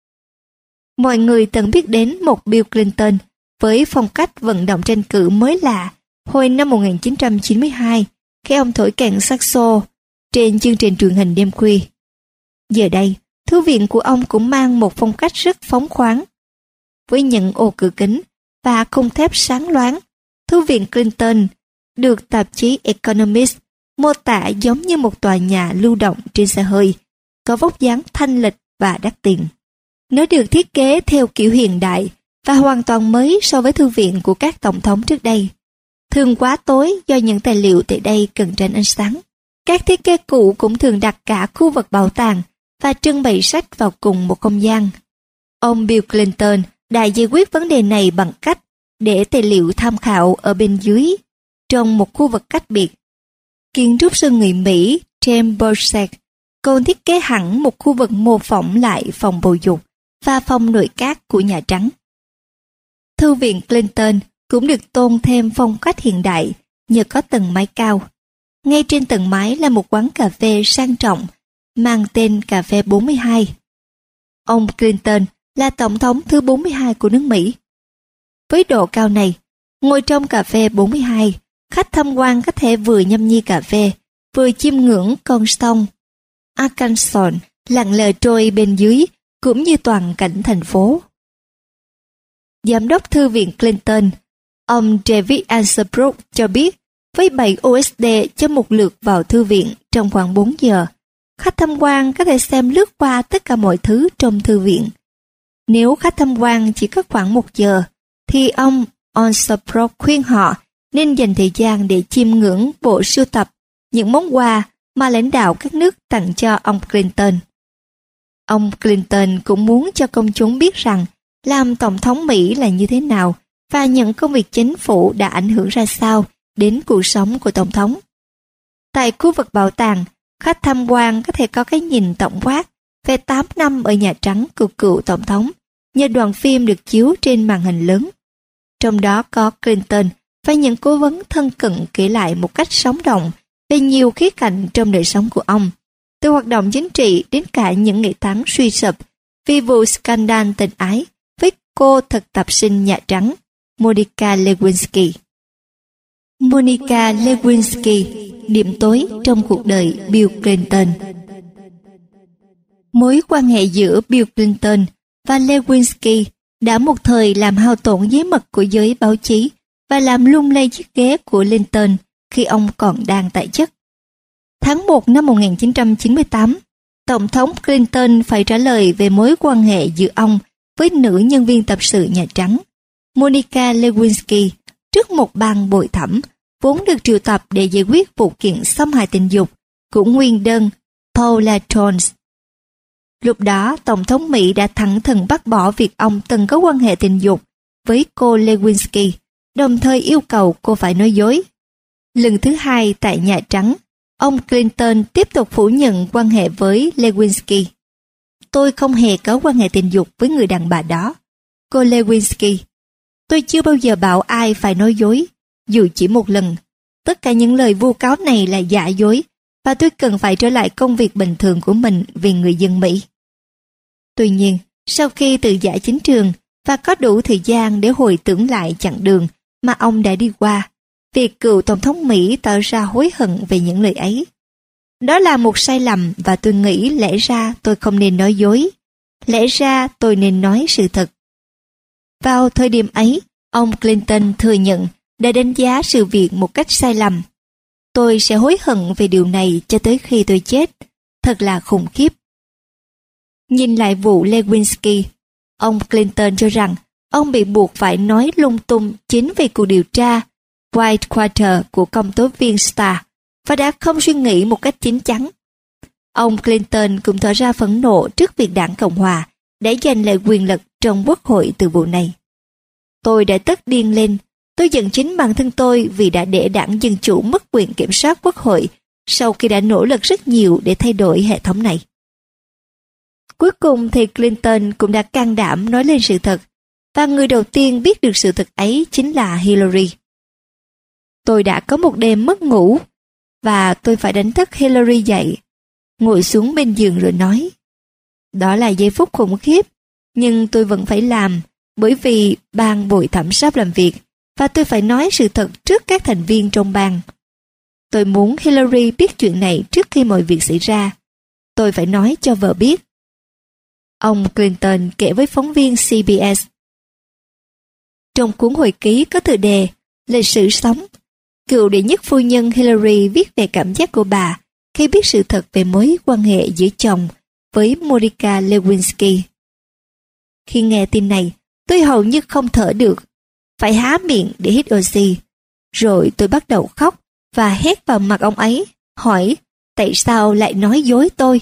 Mọi người từng biết đến một Bill Clinton với phong cách vận động tranh cử mới lạ hồi năm 1992 khi ông thổi kèn saxo trên chương trình truyền hình đêm khuya. Giờ đây, thư viện của ông cũng mang một phong cách rất phóng khoáng. Với những ô cửa kính và khung thép sáng loáng, thư viện Clinton được tạp chí Economist mô tả giống như một tòa nhà lưu động trên xe hơi, có vóc dáng thanh lịch và đắt tiền. Nó được thiết kế theo kiểu hiện đại và hoàn toàn mới so với thư viện của các tổng thống trước đây. Thường quá tối do những tài liệu tại đây cần tránh ánh sáng. Các thiết kế cũ cũng thường đặt cả khu vực bảo tàng và trưng bày sách vào cùng một không gian. Ông Bill Clinton đã giải quyết vấn đề này bằng cách để tài liệu tham khảo ở bên dưới, trong một khu vực cách biệt. Kiến trúc sư người Mỹ James Borsec còn thiết kế hẳn một khu vực mô phỏng lại phòng bầu dục và phòng nội các của Nhà Trắng. Thư viện Clinton cũng được tôn thêm phong cách hiện đại nhờ có tầng mái cao. Ngay trên tầng mái là một quán cà phê sang trọng mang tên Cà phê 42. Ông Clinton là tổng thống thứ 42 của nước Mỹ. Với độ cao này, ngồi trong Cà phê 42, khách tham quan có thể vừa nhâm nhi cà phê, vừa chiêm ngưỡng con sông Arkansas lặng lờ trôi bên dưới, cũng như toàn cảnh thành phố. Giám đốc Thư viện Clinton, ông David Ansbrook cho biết, với 7 USD cho một lượt vào thư viện trong khoảng 4 giờ, khách tham quan có thể xem lướt qua tất cả mọi thứ trong thư viện. Nếu khách tham quan chỉ có khoảng 1 giờ, thì ông Ansbrook khuyên họ nên dành thời gian để chiêm ngưỡng bộ sưu tập những món quà mà lãnh đạo các nước tặng cho ông Clinton. Ông Clinton cũng muốn cho công chúng biết rằng làm Tổng thống Mỹ là như thế nào và những công việc chính phủ đã ảnh hưởng ra sao đến cuộc sống của Tổng thống. Tại khu vực bảo tàng, khách tham quan có thể có cái nhìn tổng quát về 8 năm ở Nhà Trắng của cựu Tổng thống nhờ đoạn phim được chiếu trên màn hình lớn. Trong đó có Clinton và những cố vấn thân cận kể lại một cách sống động về nhiều khía cạnh trong đời sống của ông, từ hoạt động chính trị đến cả những ngày tháng suy sụp vì vụ scandal tình ái với cô thực tập sinh Nhà Trắng Monica Lewinsky. Monica Lewinsky, điểm tối trong cuộc đời Bill Clinton. Mối quan hệ giữa Bill Clinton và Lewinsky đã một thời làm hao tổn giấy mật của giới báo chí và làm lung lay chiếc ghế của Clinton khi ông còn đang tại chức. Tháng 1 năm 1998, Tổng thống Clinton phải trả lời về mối quan hệ giữa ông với nữ nhân viên tập sự Nhà Trắng, Monica Lewinsky, trước một ban bồi thẩm vốn được triệu tập để giải quyết vụ kiện xâm hại tình dục của nguyên đơn Paula Jones. Lúc đó, Tổng thống Mỹ đã thẳng thừng bác bỏ việc ông từng có quan hệ tình dục với cô Lewinsky, đồng thời yêu cầu cô phải nói dối. Lần thứ hai tại Nhà Trắng, ông Clinton tiếp tục phủ nhận quan hệ với Lewinsky. Tôi không hề có quan hệ tình dục với người đàn bà đó. Cô Lewinsky, tôi chưa bao giờ bảo ai phải nói dối, dù chỉ một lần. Tất cả những lời vu cáo này là giả dối, và tôi cần phải trở lại công việc bình thường của mình vì người dân Mỹ. Tuy nhiên, sau khi từ giã chính trường và có đủ thời gian để hồi tưởng lại chặng đường mà ông đã đi qua, việc cựu Tổng thống Mỹ tỏ ra hối hận về những lời ấy. Đó là một sai lầm và tôi nghĩ lẽ ra tôi không nên nói dối. Lẽ ra tôi nên nói sự thật. Vào thời điểm ấy, ông Clinton thừa nhận đã đánh giá sự việc một cách sai lầm. Tôi sẽ hối hận về điều này cho tới khi tôi chết. Thật là khủng khiếp. Nhìn lại vụ Lewinsky, ông Clinton cho rằng ông bị buộc phải nói lung tung chính về cuộc điều tra Whitewater của công tố viên Starr và đã không suy nghĩ một cách chín chắn. Ông Clinton cũng tỏ ra phẫn nộ trước việc đảng Cộng Hòa đã giành lại quyền lực trong quốc hội từ vụ này. Tôi đã tức điên lên. Tôi giận chính bản thân tôi vì đã để đảng Dân Chủ mất quyền kiểm soát quốc hội sau khi đã nỗ lực rất nhiều để thay đổi hệ thống này. Cuối cùng thì Clinton cũng đã can đảm nói lên sự thật, và người đầu tiên biết được sự thật ấy chính là Hillary. Tôi đã có một đêm mất ngủ, và tôi phải đánh thức Hillary dậy, ngồi xuống bên giường rồi nói. Đó là giây phút khủng khiếp, nhưng tôi vẫn phải làm, bởi vì ban bồi thẩm sắp làm việc, và tôi phải nói sự thật trước các thành viên trong ban. Tôi muốn Hillary biết chuyện này trước khi mọi việc xảy ra. Tôi phải nói cho vợ biết. Ông Clinton kể với phóng viên CBS. Trong cuốn hồi ký có tựa đề Lịch sử sống, cựu đệ nhất phu nhân Hillary viết về cảm giác của bà khi biết sự thật về mối quan hệ giữa chồng với Monica Lewinsky. Khi nghe tin này, tôi hầu như không thở được, phải há miệng để hít oxy. Rồi tôi bắt đầu khóc và hét vào mặt ông ấy, hỏi tại sao lại nói dối tôi.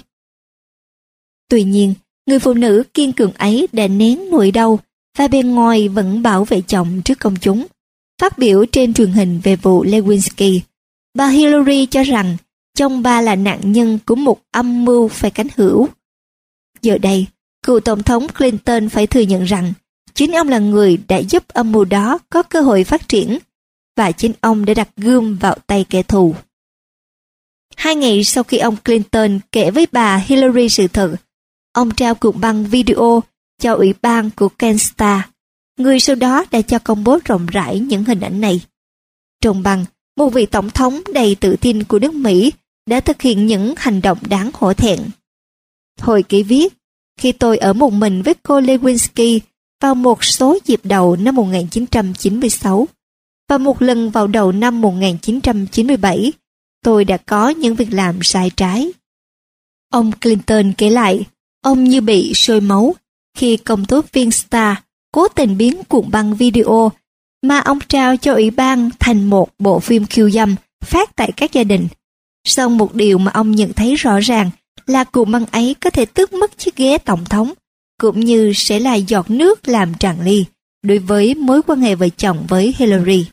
Tuy nhiên, người phụ nữ kiên cường ấy đã nén nỗi đau và bên ngoài vẫn bảo vệ chồng trước công chúng. Phát biểu trên truyền hình về vụ Lewinsky, bà Hillary cho rằng chồng bà là nạn nhân của một âm mưu phe cánh hữu. Giờ đây, cựu Tổng thống Clinton phải thừa nhận rằng chính ông là người đã giúp âm mưu đó có cơ hội phát triển, và chính ông đã đặt gươm vào tay kẻ thù. 2 ngày sau khi ông Clinton kể với bà Hillary sự thật, ông trao cuộn băng video cho ủy ban của Ken Starr, người sau đó đã cho công bố rộng rãi những hình ảnh này. Trong băng, một vị tổng thống đầy tự tin của nước Mỹ đã thực hiện những hành động đáng hổ thẹn. Hồi ký viết, khi tôi ở một mình với cô Lewinsky vào một số dịp đầu năm 1996 và một lần vào đầu năm 1997, tôi đã có những việc làm sai trái. Ông Clinton kể lại, ông như bị sôi máu khi công tố viên Starr cố tình biến cuộn băng video mà ông trao cho ủy ban thành một bộ phim khiêu dâm phát tại các gia đình. Song một điều mà ông nhận thấy rõ ràng là cuộn băng ấy có thể tước mất chiếc ghế tổng thống, cũng như sẽ là giọt nước làm tràn ly đối với mối quan hệ vợ chồng với Hillary.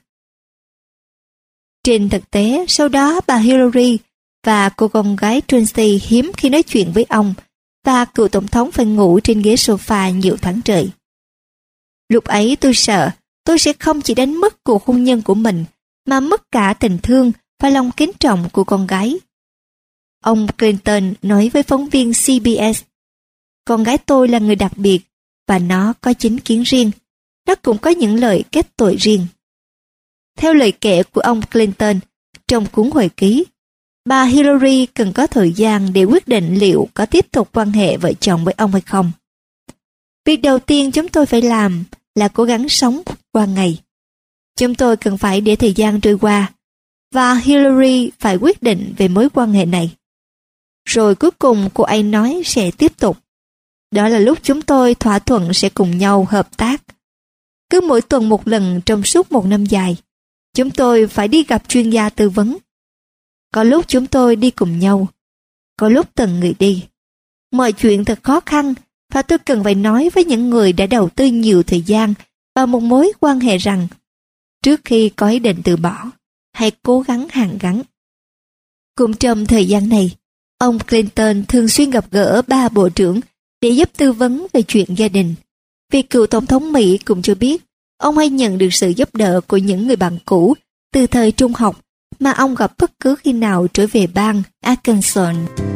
Trên thực tế, sau đó bà Hillary và cô con gái Tracy hiếm khi nói chuyện với ông, và cựu tổng thống phải ngủ trên ghế sofa nhiều tháng trời. Lúc ấy tôi sợ tôi sẽ không chỉ đánh mất cuộc hôn nhân của mình, mà mất cả tình thương và lòng kính trọng của con gái. Ông Clinton nói với phóng viên CBS, con gái tôi là người đặc biệt và nó có chính kiến riêng. Nó cũng có những lời kết tội riêng. Theo lời kể của ông Clinton trong cuốn hồi ký, bà Hillary cần có thời gian để quyết định liệu có tiếp tục quan hệ vợ chồng với ông hay không. Việc đầu tiên chúng tôi phải làm là cố gắng sống qua ngày. Chúng tôi cần phải để thời gian trôi qua, và Hillary phải quyết định về mối quan hệ này. Rồi cuối cùng cô ấy nói sẽ tiếp tục. Đó là lúc chúng tôi thỏa thuận sẽ cùng nhau hợp tác. Cứ mỗi tuần một lần trong suốt 1 năm dài, chúng tôi phải đi gặp chuyên gia tư vấn. Có lúc chúng tôi đi cùng nhau, có lúc từng người đi. Mọi chuyện thật khó khăn, và tôi cần phải nói với những người đã đầu tư nhiều thời gian vào một mối quan hệ rằng, trước khi có ý định từ bỏ, hãy cố gắng hàn gắn. Cũng trong thời gian này, ông Clinton thường xuyên gặp gỡ 3 bộ trưởng để giúp tư vấn về chuyện gia đình. Vì cựu Tổng thống Mỹ cũng cho biết, ông hay nhận được sự giúp đỡ của những người bạn cũ từ thời trung học mà ông gặp bất cứ khi nào trở về bang Arkansas.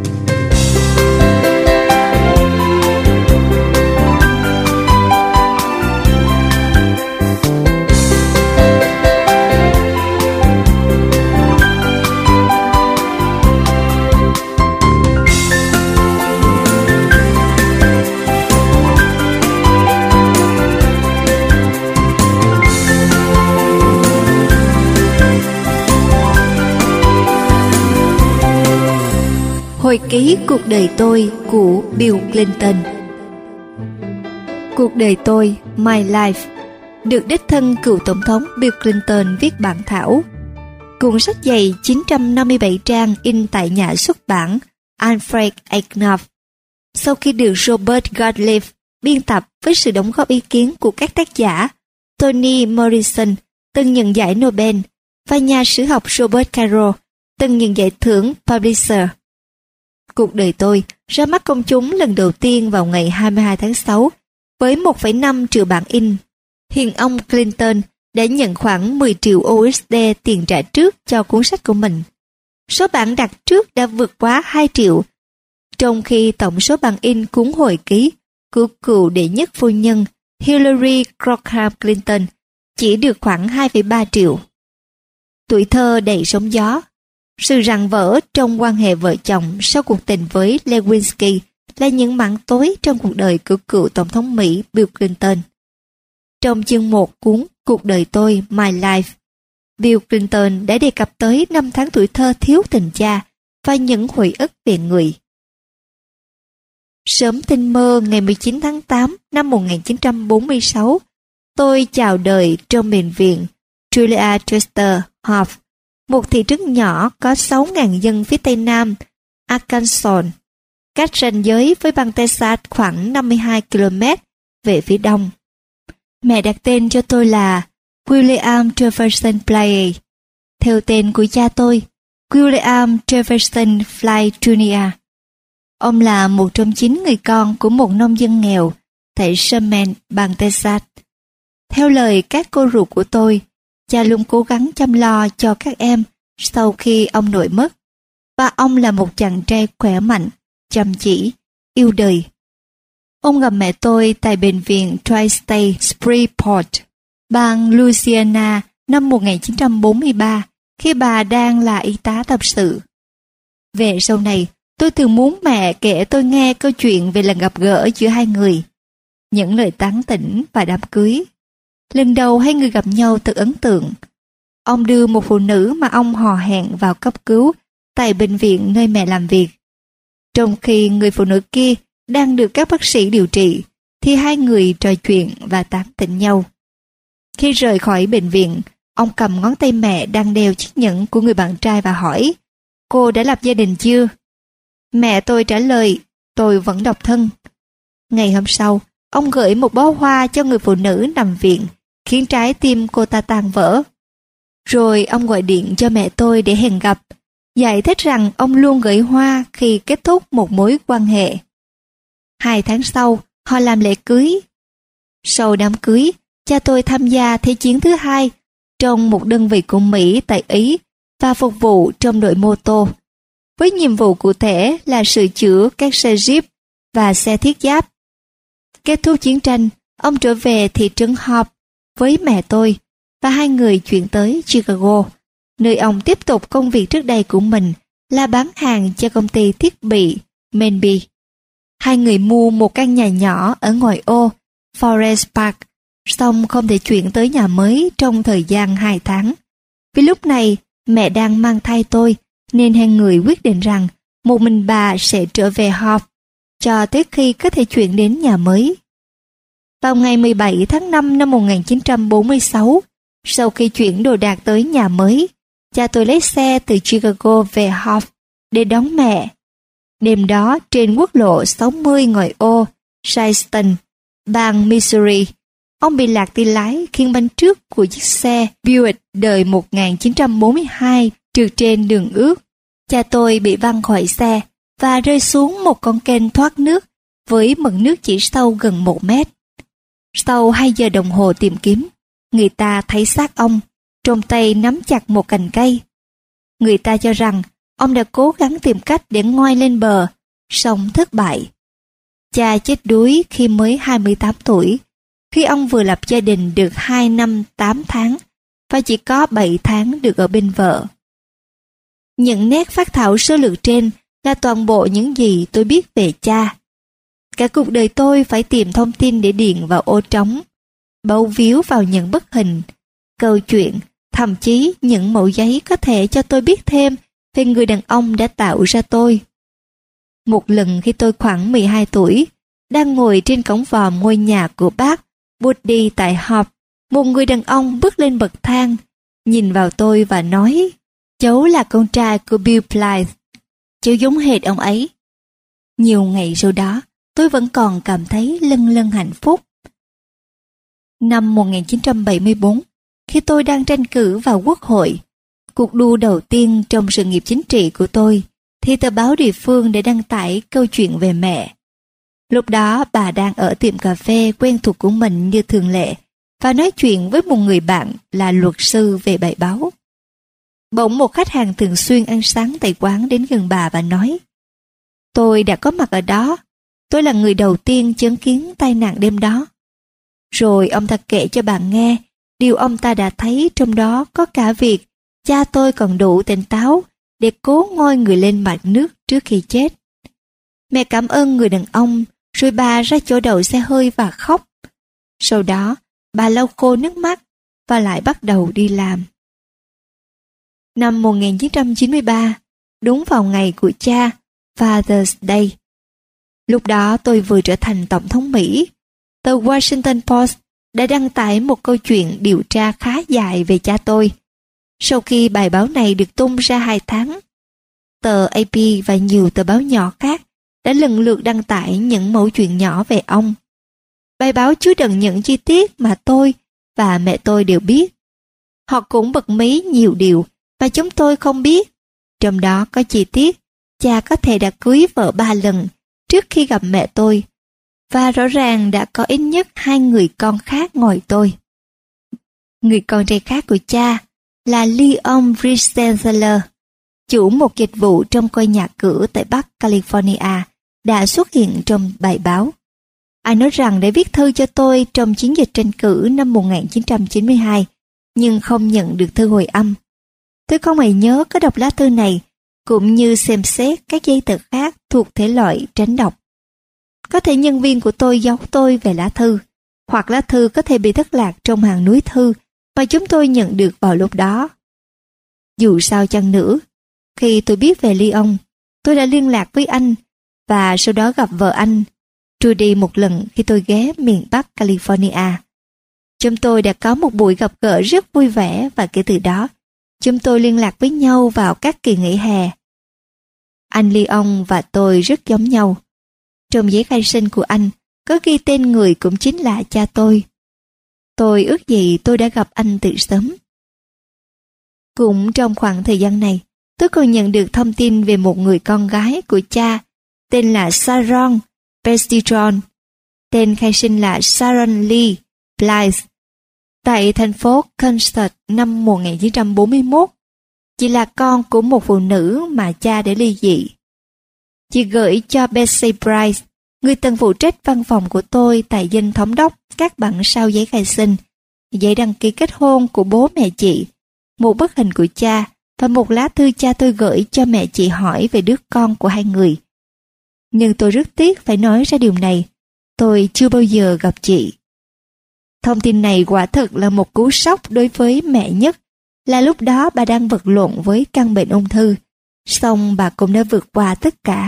Hồi ký cuộc đời tôi của Bill Clinton. Cuộc đời tôi, My Life, được đích thân cựu Tổng thống Bill Clinton viết bản thảo. Cuốn sách dày 957 trang in tại nhà xuất bản Alfred Knopf. Sau khi được Robert Gottlieb biên tập với sự đóng góp ý kiến của các tác giả Toni Morrison, từng nhận giải Nobel, và nhà sử học Robert Caro, từng nhận giải thưởng Pulitzer. Cuộc đời tôi ra mắt công chúng lần đầu tiên vào ngày 22 tháng 6 với 1,5 triệu bản in. Hiện ông Clinton đã nhận khoảng 10 triệu USD tiền trả trước cho cuốn sách của mình. Số bản đặt trước đã vượt quá 2 triệu, trong khi tổng số bản in cuốn hồi ký của cựu đệ nhất phu nhân Hillary Graham Clinton chỉ được khoảng 2,3 triệu. Tuổi thơ đầy sóng gió. Sự rạn vỡ trong quan hệ vợ chồng sau cuộc tình với Lewinsky là những mảng tối trong cuộc đời của cựu Tổng thống Mỹ Bill Clinton. Trong chương 1 cuốn Cuộc đời tôi, My Life, Bill Clinton đã đề cập tới 5 tháng tuổi thơ thiếu tình cha và những hồi ức về người. Sớm tinh mơ ngày 19 tháng 8 năm 1946, tôi chào đời trong bệnh viện Julia Chester Hoff, một thị trấn nhỏ có 6.000 dân phía tây nam Arkansas, cách ranh giới với bang Texas khoảng 52 km về phía đông. Mẹ đặt tên cho tôi là William Jefferson Blair, theo tên của cha tôi. William Jefferson Flagg Jr. Ông là một trong 9 người con của một nông dân nghèo tại Sherman, bang Texas. Theo lời các cô ruột của tôi, cha luôn cố gắng chăm lo cho các em sau khi ông nội mất. Và ông là một chàng trai khỏe mạnh, chăm chỉ, yêu đời. Ông gặp mẹ tôi tại bệnh viện Tri-State Shreveport, bang Louisiana năm 1943 khi bà đang là y tá tập sự. Về sau này, tôi thường muốn mẹ kể tôi nghe câu chuyện về lần gặp gỡ giữa hai người, những lời tán tỉnh và đám cưới. Lần đầu hai người gặp nhau thật ấn tượng. Ông đưa một phụ nữ mà ông hò hẹn vào cấp cứu tại bệnh viện nơi mẹ làm việc. Trong khi người phụ nữ kia đang được các bác sĩ điều trị, thì hai người trò chuyện và tán tỉnh nhau. Khi rời khỏi bệnh viện, ông cầm ngón tay mẹ đang đeo chiếc nhẫn của người bạn trai và hỏi, cô đã lập gia đình chưa? Mẹ tôi trả lời, tôi vẫn độc thân. Ngày hôm sau, ông gửi một bó hoa cho người phụ nữ nằm viện, khiến trái tim cô ta tan vỡ. Rồi ông gọi điện cho mẹ tôi để hẹn gặp, giải thích rằng ông luôn gửi hoa khi kết thúc một mối quan hệ. 2 tháng sau, họ làm lễ cưới. Sau đám cưới, cha tôi tham gia Thế chiến thứ 2 trong một đơn vị của Mỹ tại Ý và phục vụ trong đội mô tô, với nhiệm vụ cụ thể là sửa chữa các xe Jeep và xe thiết giáp. Kết thúc chiến tranh, ông trở về thị trấn Hope với mẹ tôi và hai người chuyển tới Chicago, nơi ông tiếp tục công việc trước đây của mình là bán hàng cho công ty thiết bị Menby. Hai người mua một căn nhà nhỏ ở ngoại ô Forest Park, song không thể chuyển tới nhà mới trong thời gian 2 tháng. Vì lúc này mẹ đang mang thai tôi, nên hai người quyết định rằng một mình bà sẽ trở về Hope cho tới khi có thể chuyển đến nhà mới. Vào ngày 17 tháng 5 năm 1946, sau khi chuyển đồ đạc tới nhà mới, cha tôi lấy xe từ Chicago về Hope để đón mẹ. Đêm đó trên quốc lộ 60 ngoại ô Charleston, bang Missouri, ông bị lạc tay lái khiến bánh trước của chiếc xe Buick đời 1942 trượt trên đường ướt. Cha tôi bị văng khỏi xe và rơi xuống một con kênh thoát nước với mực nước chỉ sâu gần 1 mét. Sau 2 giờ đồng hồ tìm kiếm, người ta thấy xác ông, trong tay nắm chặt một cành cây. Người ta cho rằng ông đã cố gắng tìm cách để ngoi lên bờ, song thất bại. Cha chết đuối khi mới 28 tuổi, khi ông vừa lập gia đình được 2 năm 8 tháng và chỉ có 7 tháng được ở bên vợ. Những nét phác thảo sơ lược trên là toàn bộ những gì tôi biết về cha. Cả cuộc đời tôi phải tìm thông tin để điền vào ô trống, bấu víu vào những bức hình, câu chuyện, thậm chí những mẩu giấy có thể cho tôi biết thêm về người đàn ông đã tạo ra tôi. Một lần khi tôi khoảng 12 tuổi, đang ngồi trên cổng vòm ngôi nhà của bác Woody tại Hope, một người đàn ông bước lên bậc thang, nhìn vào tôi và nói, cháu là con trai của Bill Blythe, cháu giống hệt ông ấy. Nhiều ngày sau đó, tôi vẫn còn cảm thấy lâng lâng hạnh phúc. Năm 1974, khi tôi đang tranh cử vào Quốc hội, cuộc đua đầu tiên trong sự nghiệp chính trị của tôi, thì tờ báo địa phương đã đăng tải câu chuyện về mẹ. Lúc đó bà đang ở tiệm cà phê quen thuộc của mình như thường lệ và nói chuyện với một người bạn là luật sư về bài báo. Bỗng một khách hàng thường xuyên ăn sáng tại quán đến gần bà và nói, tôi đã có mặt ở đó, tôi là người đầu tiên chứng kiến tai nạn đêm đó. Rồi ông ta kể cho bà nghe điều ông ta đã thấy, trong đó có cả việc cha tôi còn đủ tỉnh táo để cố ngoi người lên mặt nước trước khi chết. Mẹ cảm ơn người đàn ông, rồi bà ra chỗ đậu xe hơi và khóc. Sau đó, bà lau khô nước mắt và lại bắt đầu đi làm. Năm 1993, đúng vào ngày của cha, Father's Day. Lúc đó tôi vừa trở thành Tổng thống Mỹ. Tờ Washington Post đã đăng tải một câu chuyện điều tra khá dài về cha tôi. Sau khi bài báo này được tung ra 2 tháng, tờ AP và nhiều tờ báo nhỏ khác đã lần lượt đăng tải những mẩu chuyện nhỏ về ông. Bài báo chứa đựng những chi tiết mà tôi và mẹ tôi đều biết. Họ cũng bật mí nhiều điều mà chúng tôi không biết. trong đó có chi tiết cha có thể đã cưới vợ 3 lần trước khi gặp mẹ tôi, và rõ ràng đã có ít nhất 2 người con khác ngoài tôi. Người con trai khác của cha là Leon Bricenzeller, chủ một dịch vụ trong coi nhà cửa tại Bắc California, đã xuất hiện trong bài báo. Anh nói rằng đã viết thư cho tôi trong chiến dịch tranh cử năm 1992, nhưng không nhận được thư hồi âm. Tôi không hề nhớ có đọc lá thư này, cũng như xem xét các giấy tờ khác thuộc thể loại tránh đọc. Có thể nhân viên của tôi giấu tôi về lá thư, hoặc lá thư có thể bị thất lạc trong hàng núi thư mà chúng tôi nhận được vào lúc đó. Dù sao chăng nữa, khi tôi biết về Leon, tôi đã liên lạc với anh và sau đó gặp vợ anh, Trudy, một lần khi tôi ghé miền Bắc California. Chúng tôi đã có một buổi gặp gỡ rất vui vẻ và kể từ đó, chúng tôi liên lạc với nhau vào các kỳ nghỉ hè. Anh Leon và tôi rất giống nhau. Trong giấy khai sinh của anh có ghi tên người cũng chính là cha tôi. Tôi ước gì tôi đã gặp anh từ sớm. Cũng trong khoảng thời gian này, tôi còn nhận được thông tin về một người con gái của cha tên là Sharon Pestitron, tên khai sinh là Sharon Lee Blythe, tại thành phố Kansas năm 1941. Chị là con của một phụ nữ mà cha đã ly dị. Chị gửi cho Betsy Price, người từng phụ trách văn phòng của tôi tại dinh thống đốc, các bản sao giấy khai sinh, giấy đăng ký kết hôn của bố mẹ chị, một bức hình của cha và một lá thư cha tôi gửi cho mẹ chị hỏi về đứa con của hai người. Nhưng tôi rất tiếc phải nói ra điều này, tôi chưa bao giờ gặp chị. Thông tin này quả thực là một cú sốc đối với mẹ nhất, là lúc đó bà đang vật lộn với căn bệnh ung thư, song bà cũng đã vượt qua tất cả.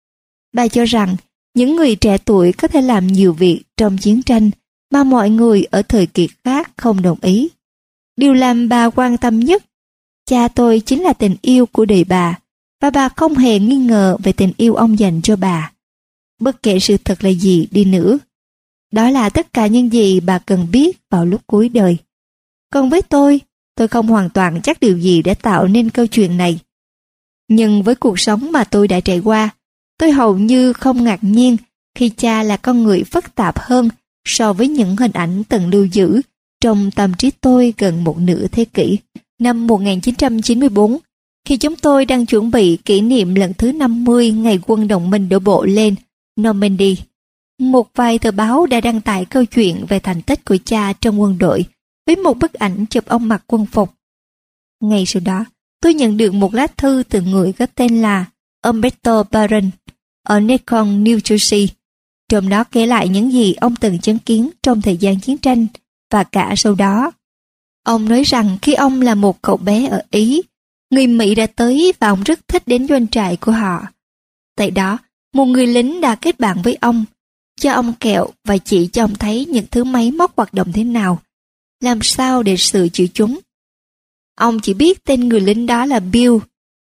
Bà cho rằng những người trẻ tuổi có thể làm nhiều việc trong chiến tranh mà mọi người ở thời kỳ khác không đồng ý. Điều làm bà quan tâm nhất, cha tôi chính là tình yêu của đời bà, và bà không hề nghi ngờ về tình yêu ông dành cho bà. Bất kể sự thật là gì đi nữa, đó là tất cả những gì bà cần biết vào lúc cuối đời. Còn với tôi không hoàn toàn chắc điều gì đã tạo nên câu chuyện này. Nhưng với cuộc sống mà tôi đã trải qua, tôi hầu như không ngạc nhiên khi cha là con người phức tạp hơn so với những hình ảnh từng lưu giữ trong tâm trí tôi gần một nửa thế kỷ. Năm 1994, khi chúng tôi đang chuẩn bị kỷ niệm lần thứ 50 ngày quân đồng minh đổ bộ lên Normandy, một vài tờ báo đã đăng tải câu chuyện về thành tích của cha trong quân đội với một bức ảnh chụp ông mặc quân phục. Ngay sau đó, tôi nhận được một lá thư từ người có tên là Humberto Barron ở Macon, New Jersey. Trong đó kể lại những gì ông từng chứng kiến trong thời gian chiến tranh và cả sau đó. Ông nói rằng khi ông là một cậu bé ở Ý, người Mỹ đã tới và ông rất thích đến doanh trại của họ. Tại đó, một người lính đã kết bạn với ông, cho ông kẹo và chỉ cho ông thấy những thứ máy móc hoạt động thế nào, làm sao để sửa chữa chúng. Ông chỉ biết tên người lính đó là Bill.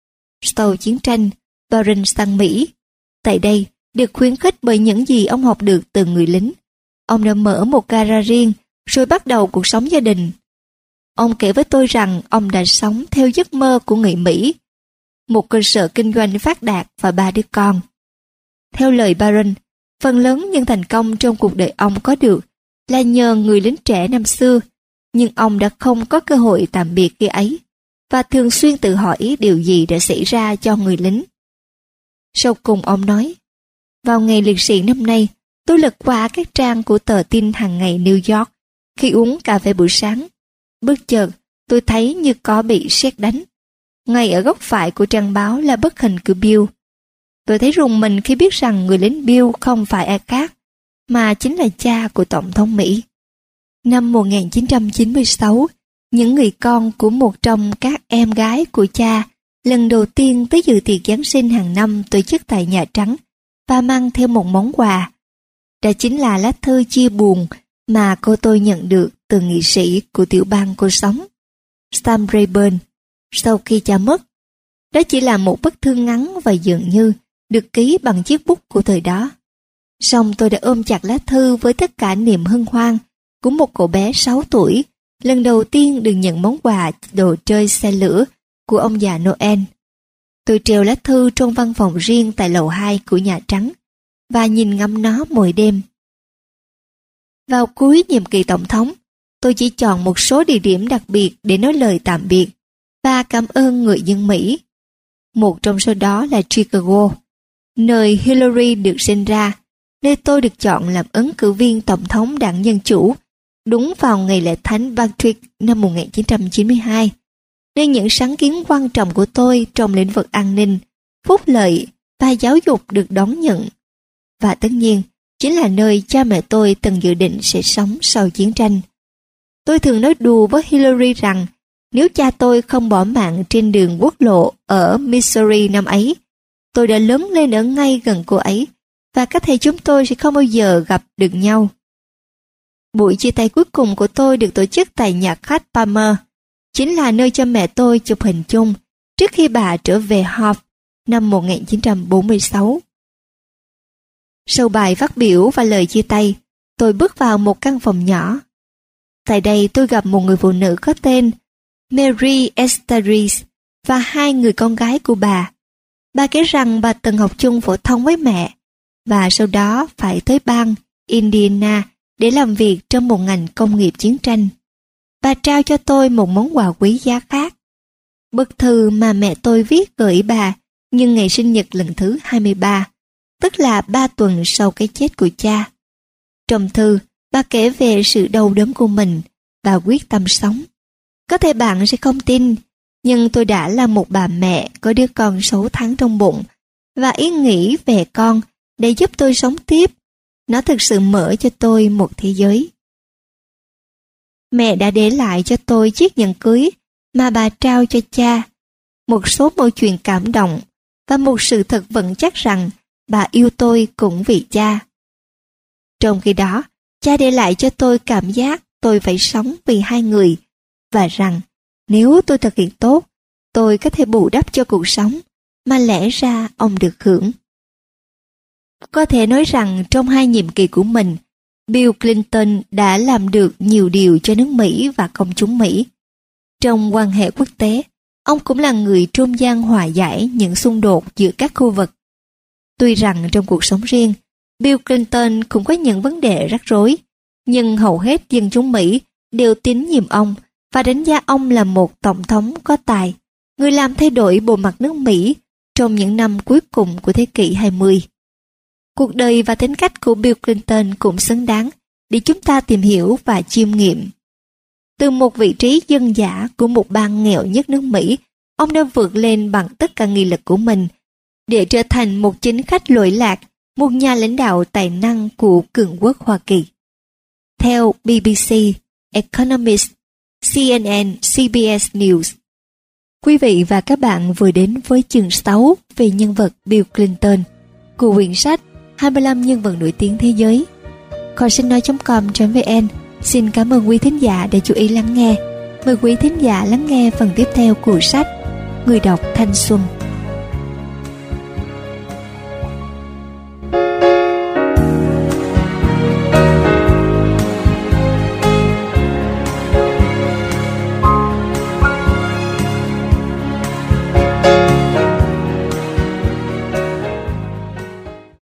Sau chiến tranh, Barron sang Mỹ. Tại đây, được khuyến khích bởi những gì ông học được từ người lính, ông đã mở một gara riêng rồi bắt đầu cuộc sống gia đình. Ông kể với tôi rằng ông đã sống theo giấc mơ của người Mỹ, một cơ sở kinh doanh phát đạt và 3 đứa con. Theo lời Barron, phần lớn những thành công trong cuộc đời ông có được là nhờ người lính trẻ năm xưa, nhưng ông đã không có cơ hội tạm biệt khi ấy và thường xuyên tự hỏi điều gì đã xảy ra cho người lính. Sau cùng ông nói, vào ngày liệt sĩ năm nay, tôi lật qua các trang của tờ tin hàng ngày New York khi uống cà phê buổi sáng. Bất chợt, tôi thấy như có bị sét đánh. Ngay ở góc phải của trang báo là bức hình của Bill. Tôi thấy rùng mình khi biết rằng người lính Bill không phải ai khác, mà chính là cha của Tổng thống Mỹ. Năm 1996, những người con của một trong các em gái của cha lần đầu tiên tới dự tiệc Giáng sinh hàng năm tổ chức tại Nhà Trắng và mang theo một món quà. Đó chính là lá thư chia buồn mà cô tôi nhận được từ nghị sĩ của tiểu bang cô sống, Sam Rayburn, sau khi cha mất. Đó chỉ là một bức thư ngắn và dường như được ký bằng chiếc bút của thời đó. Song tôi đã ôm chặt lá thư với tất cả niềm hân hoan của một cậu bé 6 tuổi, lần đầu tiên được nhận món quà đồ chơi xe lửa của ông già Noel. Tôi treo lá thư trong văn phòng riêng tại lầu 2 của Nhà Trắng và nhìn ngắm nó mỗi đêm. Vào cuối nhiệm kỳ tổng thống, tôi chỉ chọn một số địa điểm đặc biệt để nói lời tạm biệt và cảm ơn người dân Mỹ. Một trong số đó là Chicago, nơi Hillary được sinh ra, nơi tôi được chọn làm ứng cử viên tổng thống đảng Dân Chủ đúng vào ngày lễ Thánh Patrick năm 1992, nơi những sáng kiến quan trọng của tôi trong lĩnh vực an ninh, phúc lợi và giáo dục được đón nhận. Và tất nhiên, chính là nơi cha mẹ tôi từng dự định sẽ sống sau chiến tranh. Tôi thường nói đùa với Hillary rằng nếu cha tôi không bỏ mạng trên đường quốc lộ ở Missouri năm ấy, tôi đã lớn lên ở ngay gần cô ấy và các thầy chúng tôi sẽ không bao giờ gặp được nhau. Buổi chia tay cuối cùng của tôi được tổ chức tại nhà khách Palmer, chính là nơi cha mẹ tôi chụp hình chung trước khi bà trở về Hof năm 1946. Sau bài phát biểu và lời chia tay, tôi bước vào một căn phòng nhỏ. Tại đây tôi gặp một người phụ nữ có tên Mary Esteris và hai người con gái của bà. Bà kể rằng bà từng học chung phổ thông với mẹ và sau đó phải tới bang Indiana để làm việc trong một ngành công nghiệp chiến tranh. Bà trao cho tôi một món quà quý giá khác. Bức thư mà mẹ tôi viết gửi bà nhân ngày sinh nhật lần thứ 23, tức là 3 tuần sau cái chết của cha. Trong thư, bà kể về sự đau đớn của mình và quyết tâm sống. Có thể bạn sẽ không tin, nhưng tôi đã là một bà mẹ có đứa con 6 tháng trong bụng, và ý nghĩ về con để giúp tôi sống tiếp. Nó thực sự mở cho tôi một thế giới. Mẹ đã để lại cho tôi chiếc nhẫn cưới mà bà trao cho cha, một số mẩu chuyện cảm động và một sự thật vững chắc rằng bà yêu tôi cũng vì cha. Trong khi đó, cha để lại cho tôi cảm giác tôi phải sống vì hai người, và rằng nếu tôi thực hiện tốt, tôi có thể bù đắp cho cuộc sống mà lẽ ra ông được hưởng. Có thể nói rằng trong 2 nhiệm kỳ của mình, Bill Clinton đã làm được nhiều điều cho nước Mỹ và công chúng Mỹ. Trong quan hệ quốc tế, ông cũng là người trung gian hòa giải những xung đột giữa các khu vực. Tuy rằng trong cuộc sống riêng, Bill Clinton cũng có những vấn đề rắc rối, nhưng hầu hết dân chúng Mỹ đều tín nhiệm ông và đánh giá ông là một tổng thống có tài, người làm thay đổi bộ mặt nước Mỹ trong những năm cuối cùng của thế kỷ 20. Cuộc đời và tính cách của Bill Clinton cũng xứng đáng để chúng ta tìm hiểu và chiêm nghiệm. Từ một vị trí dân dã của một bang nghèo nhất nước Mỹ, ông đã vượt lên bằng tất cả nghị lực của mình để trở thành một chính khách lỗi lạc, một nhà lãnh đạo tài năng của cường quốc Hoa Kỳ. Theo BBC, Economist, CNN, CBS News. Quý vị và các bạn vừa đến với chương 6 về nhân vật Bill Clinton của quyển sách 25 nhân vật nổi tiếng thế giới. Kho sách nói.com.vn xin cảm ơn quý thính giả đã chú ý lắng nghe. Mời quý thính giả lắng nghe phần tiếp theo của sách Người đọc thanh xuân.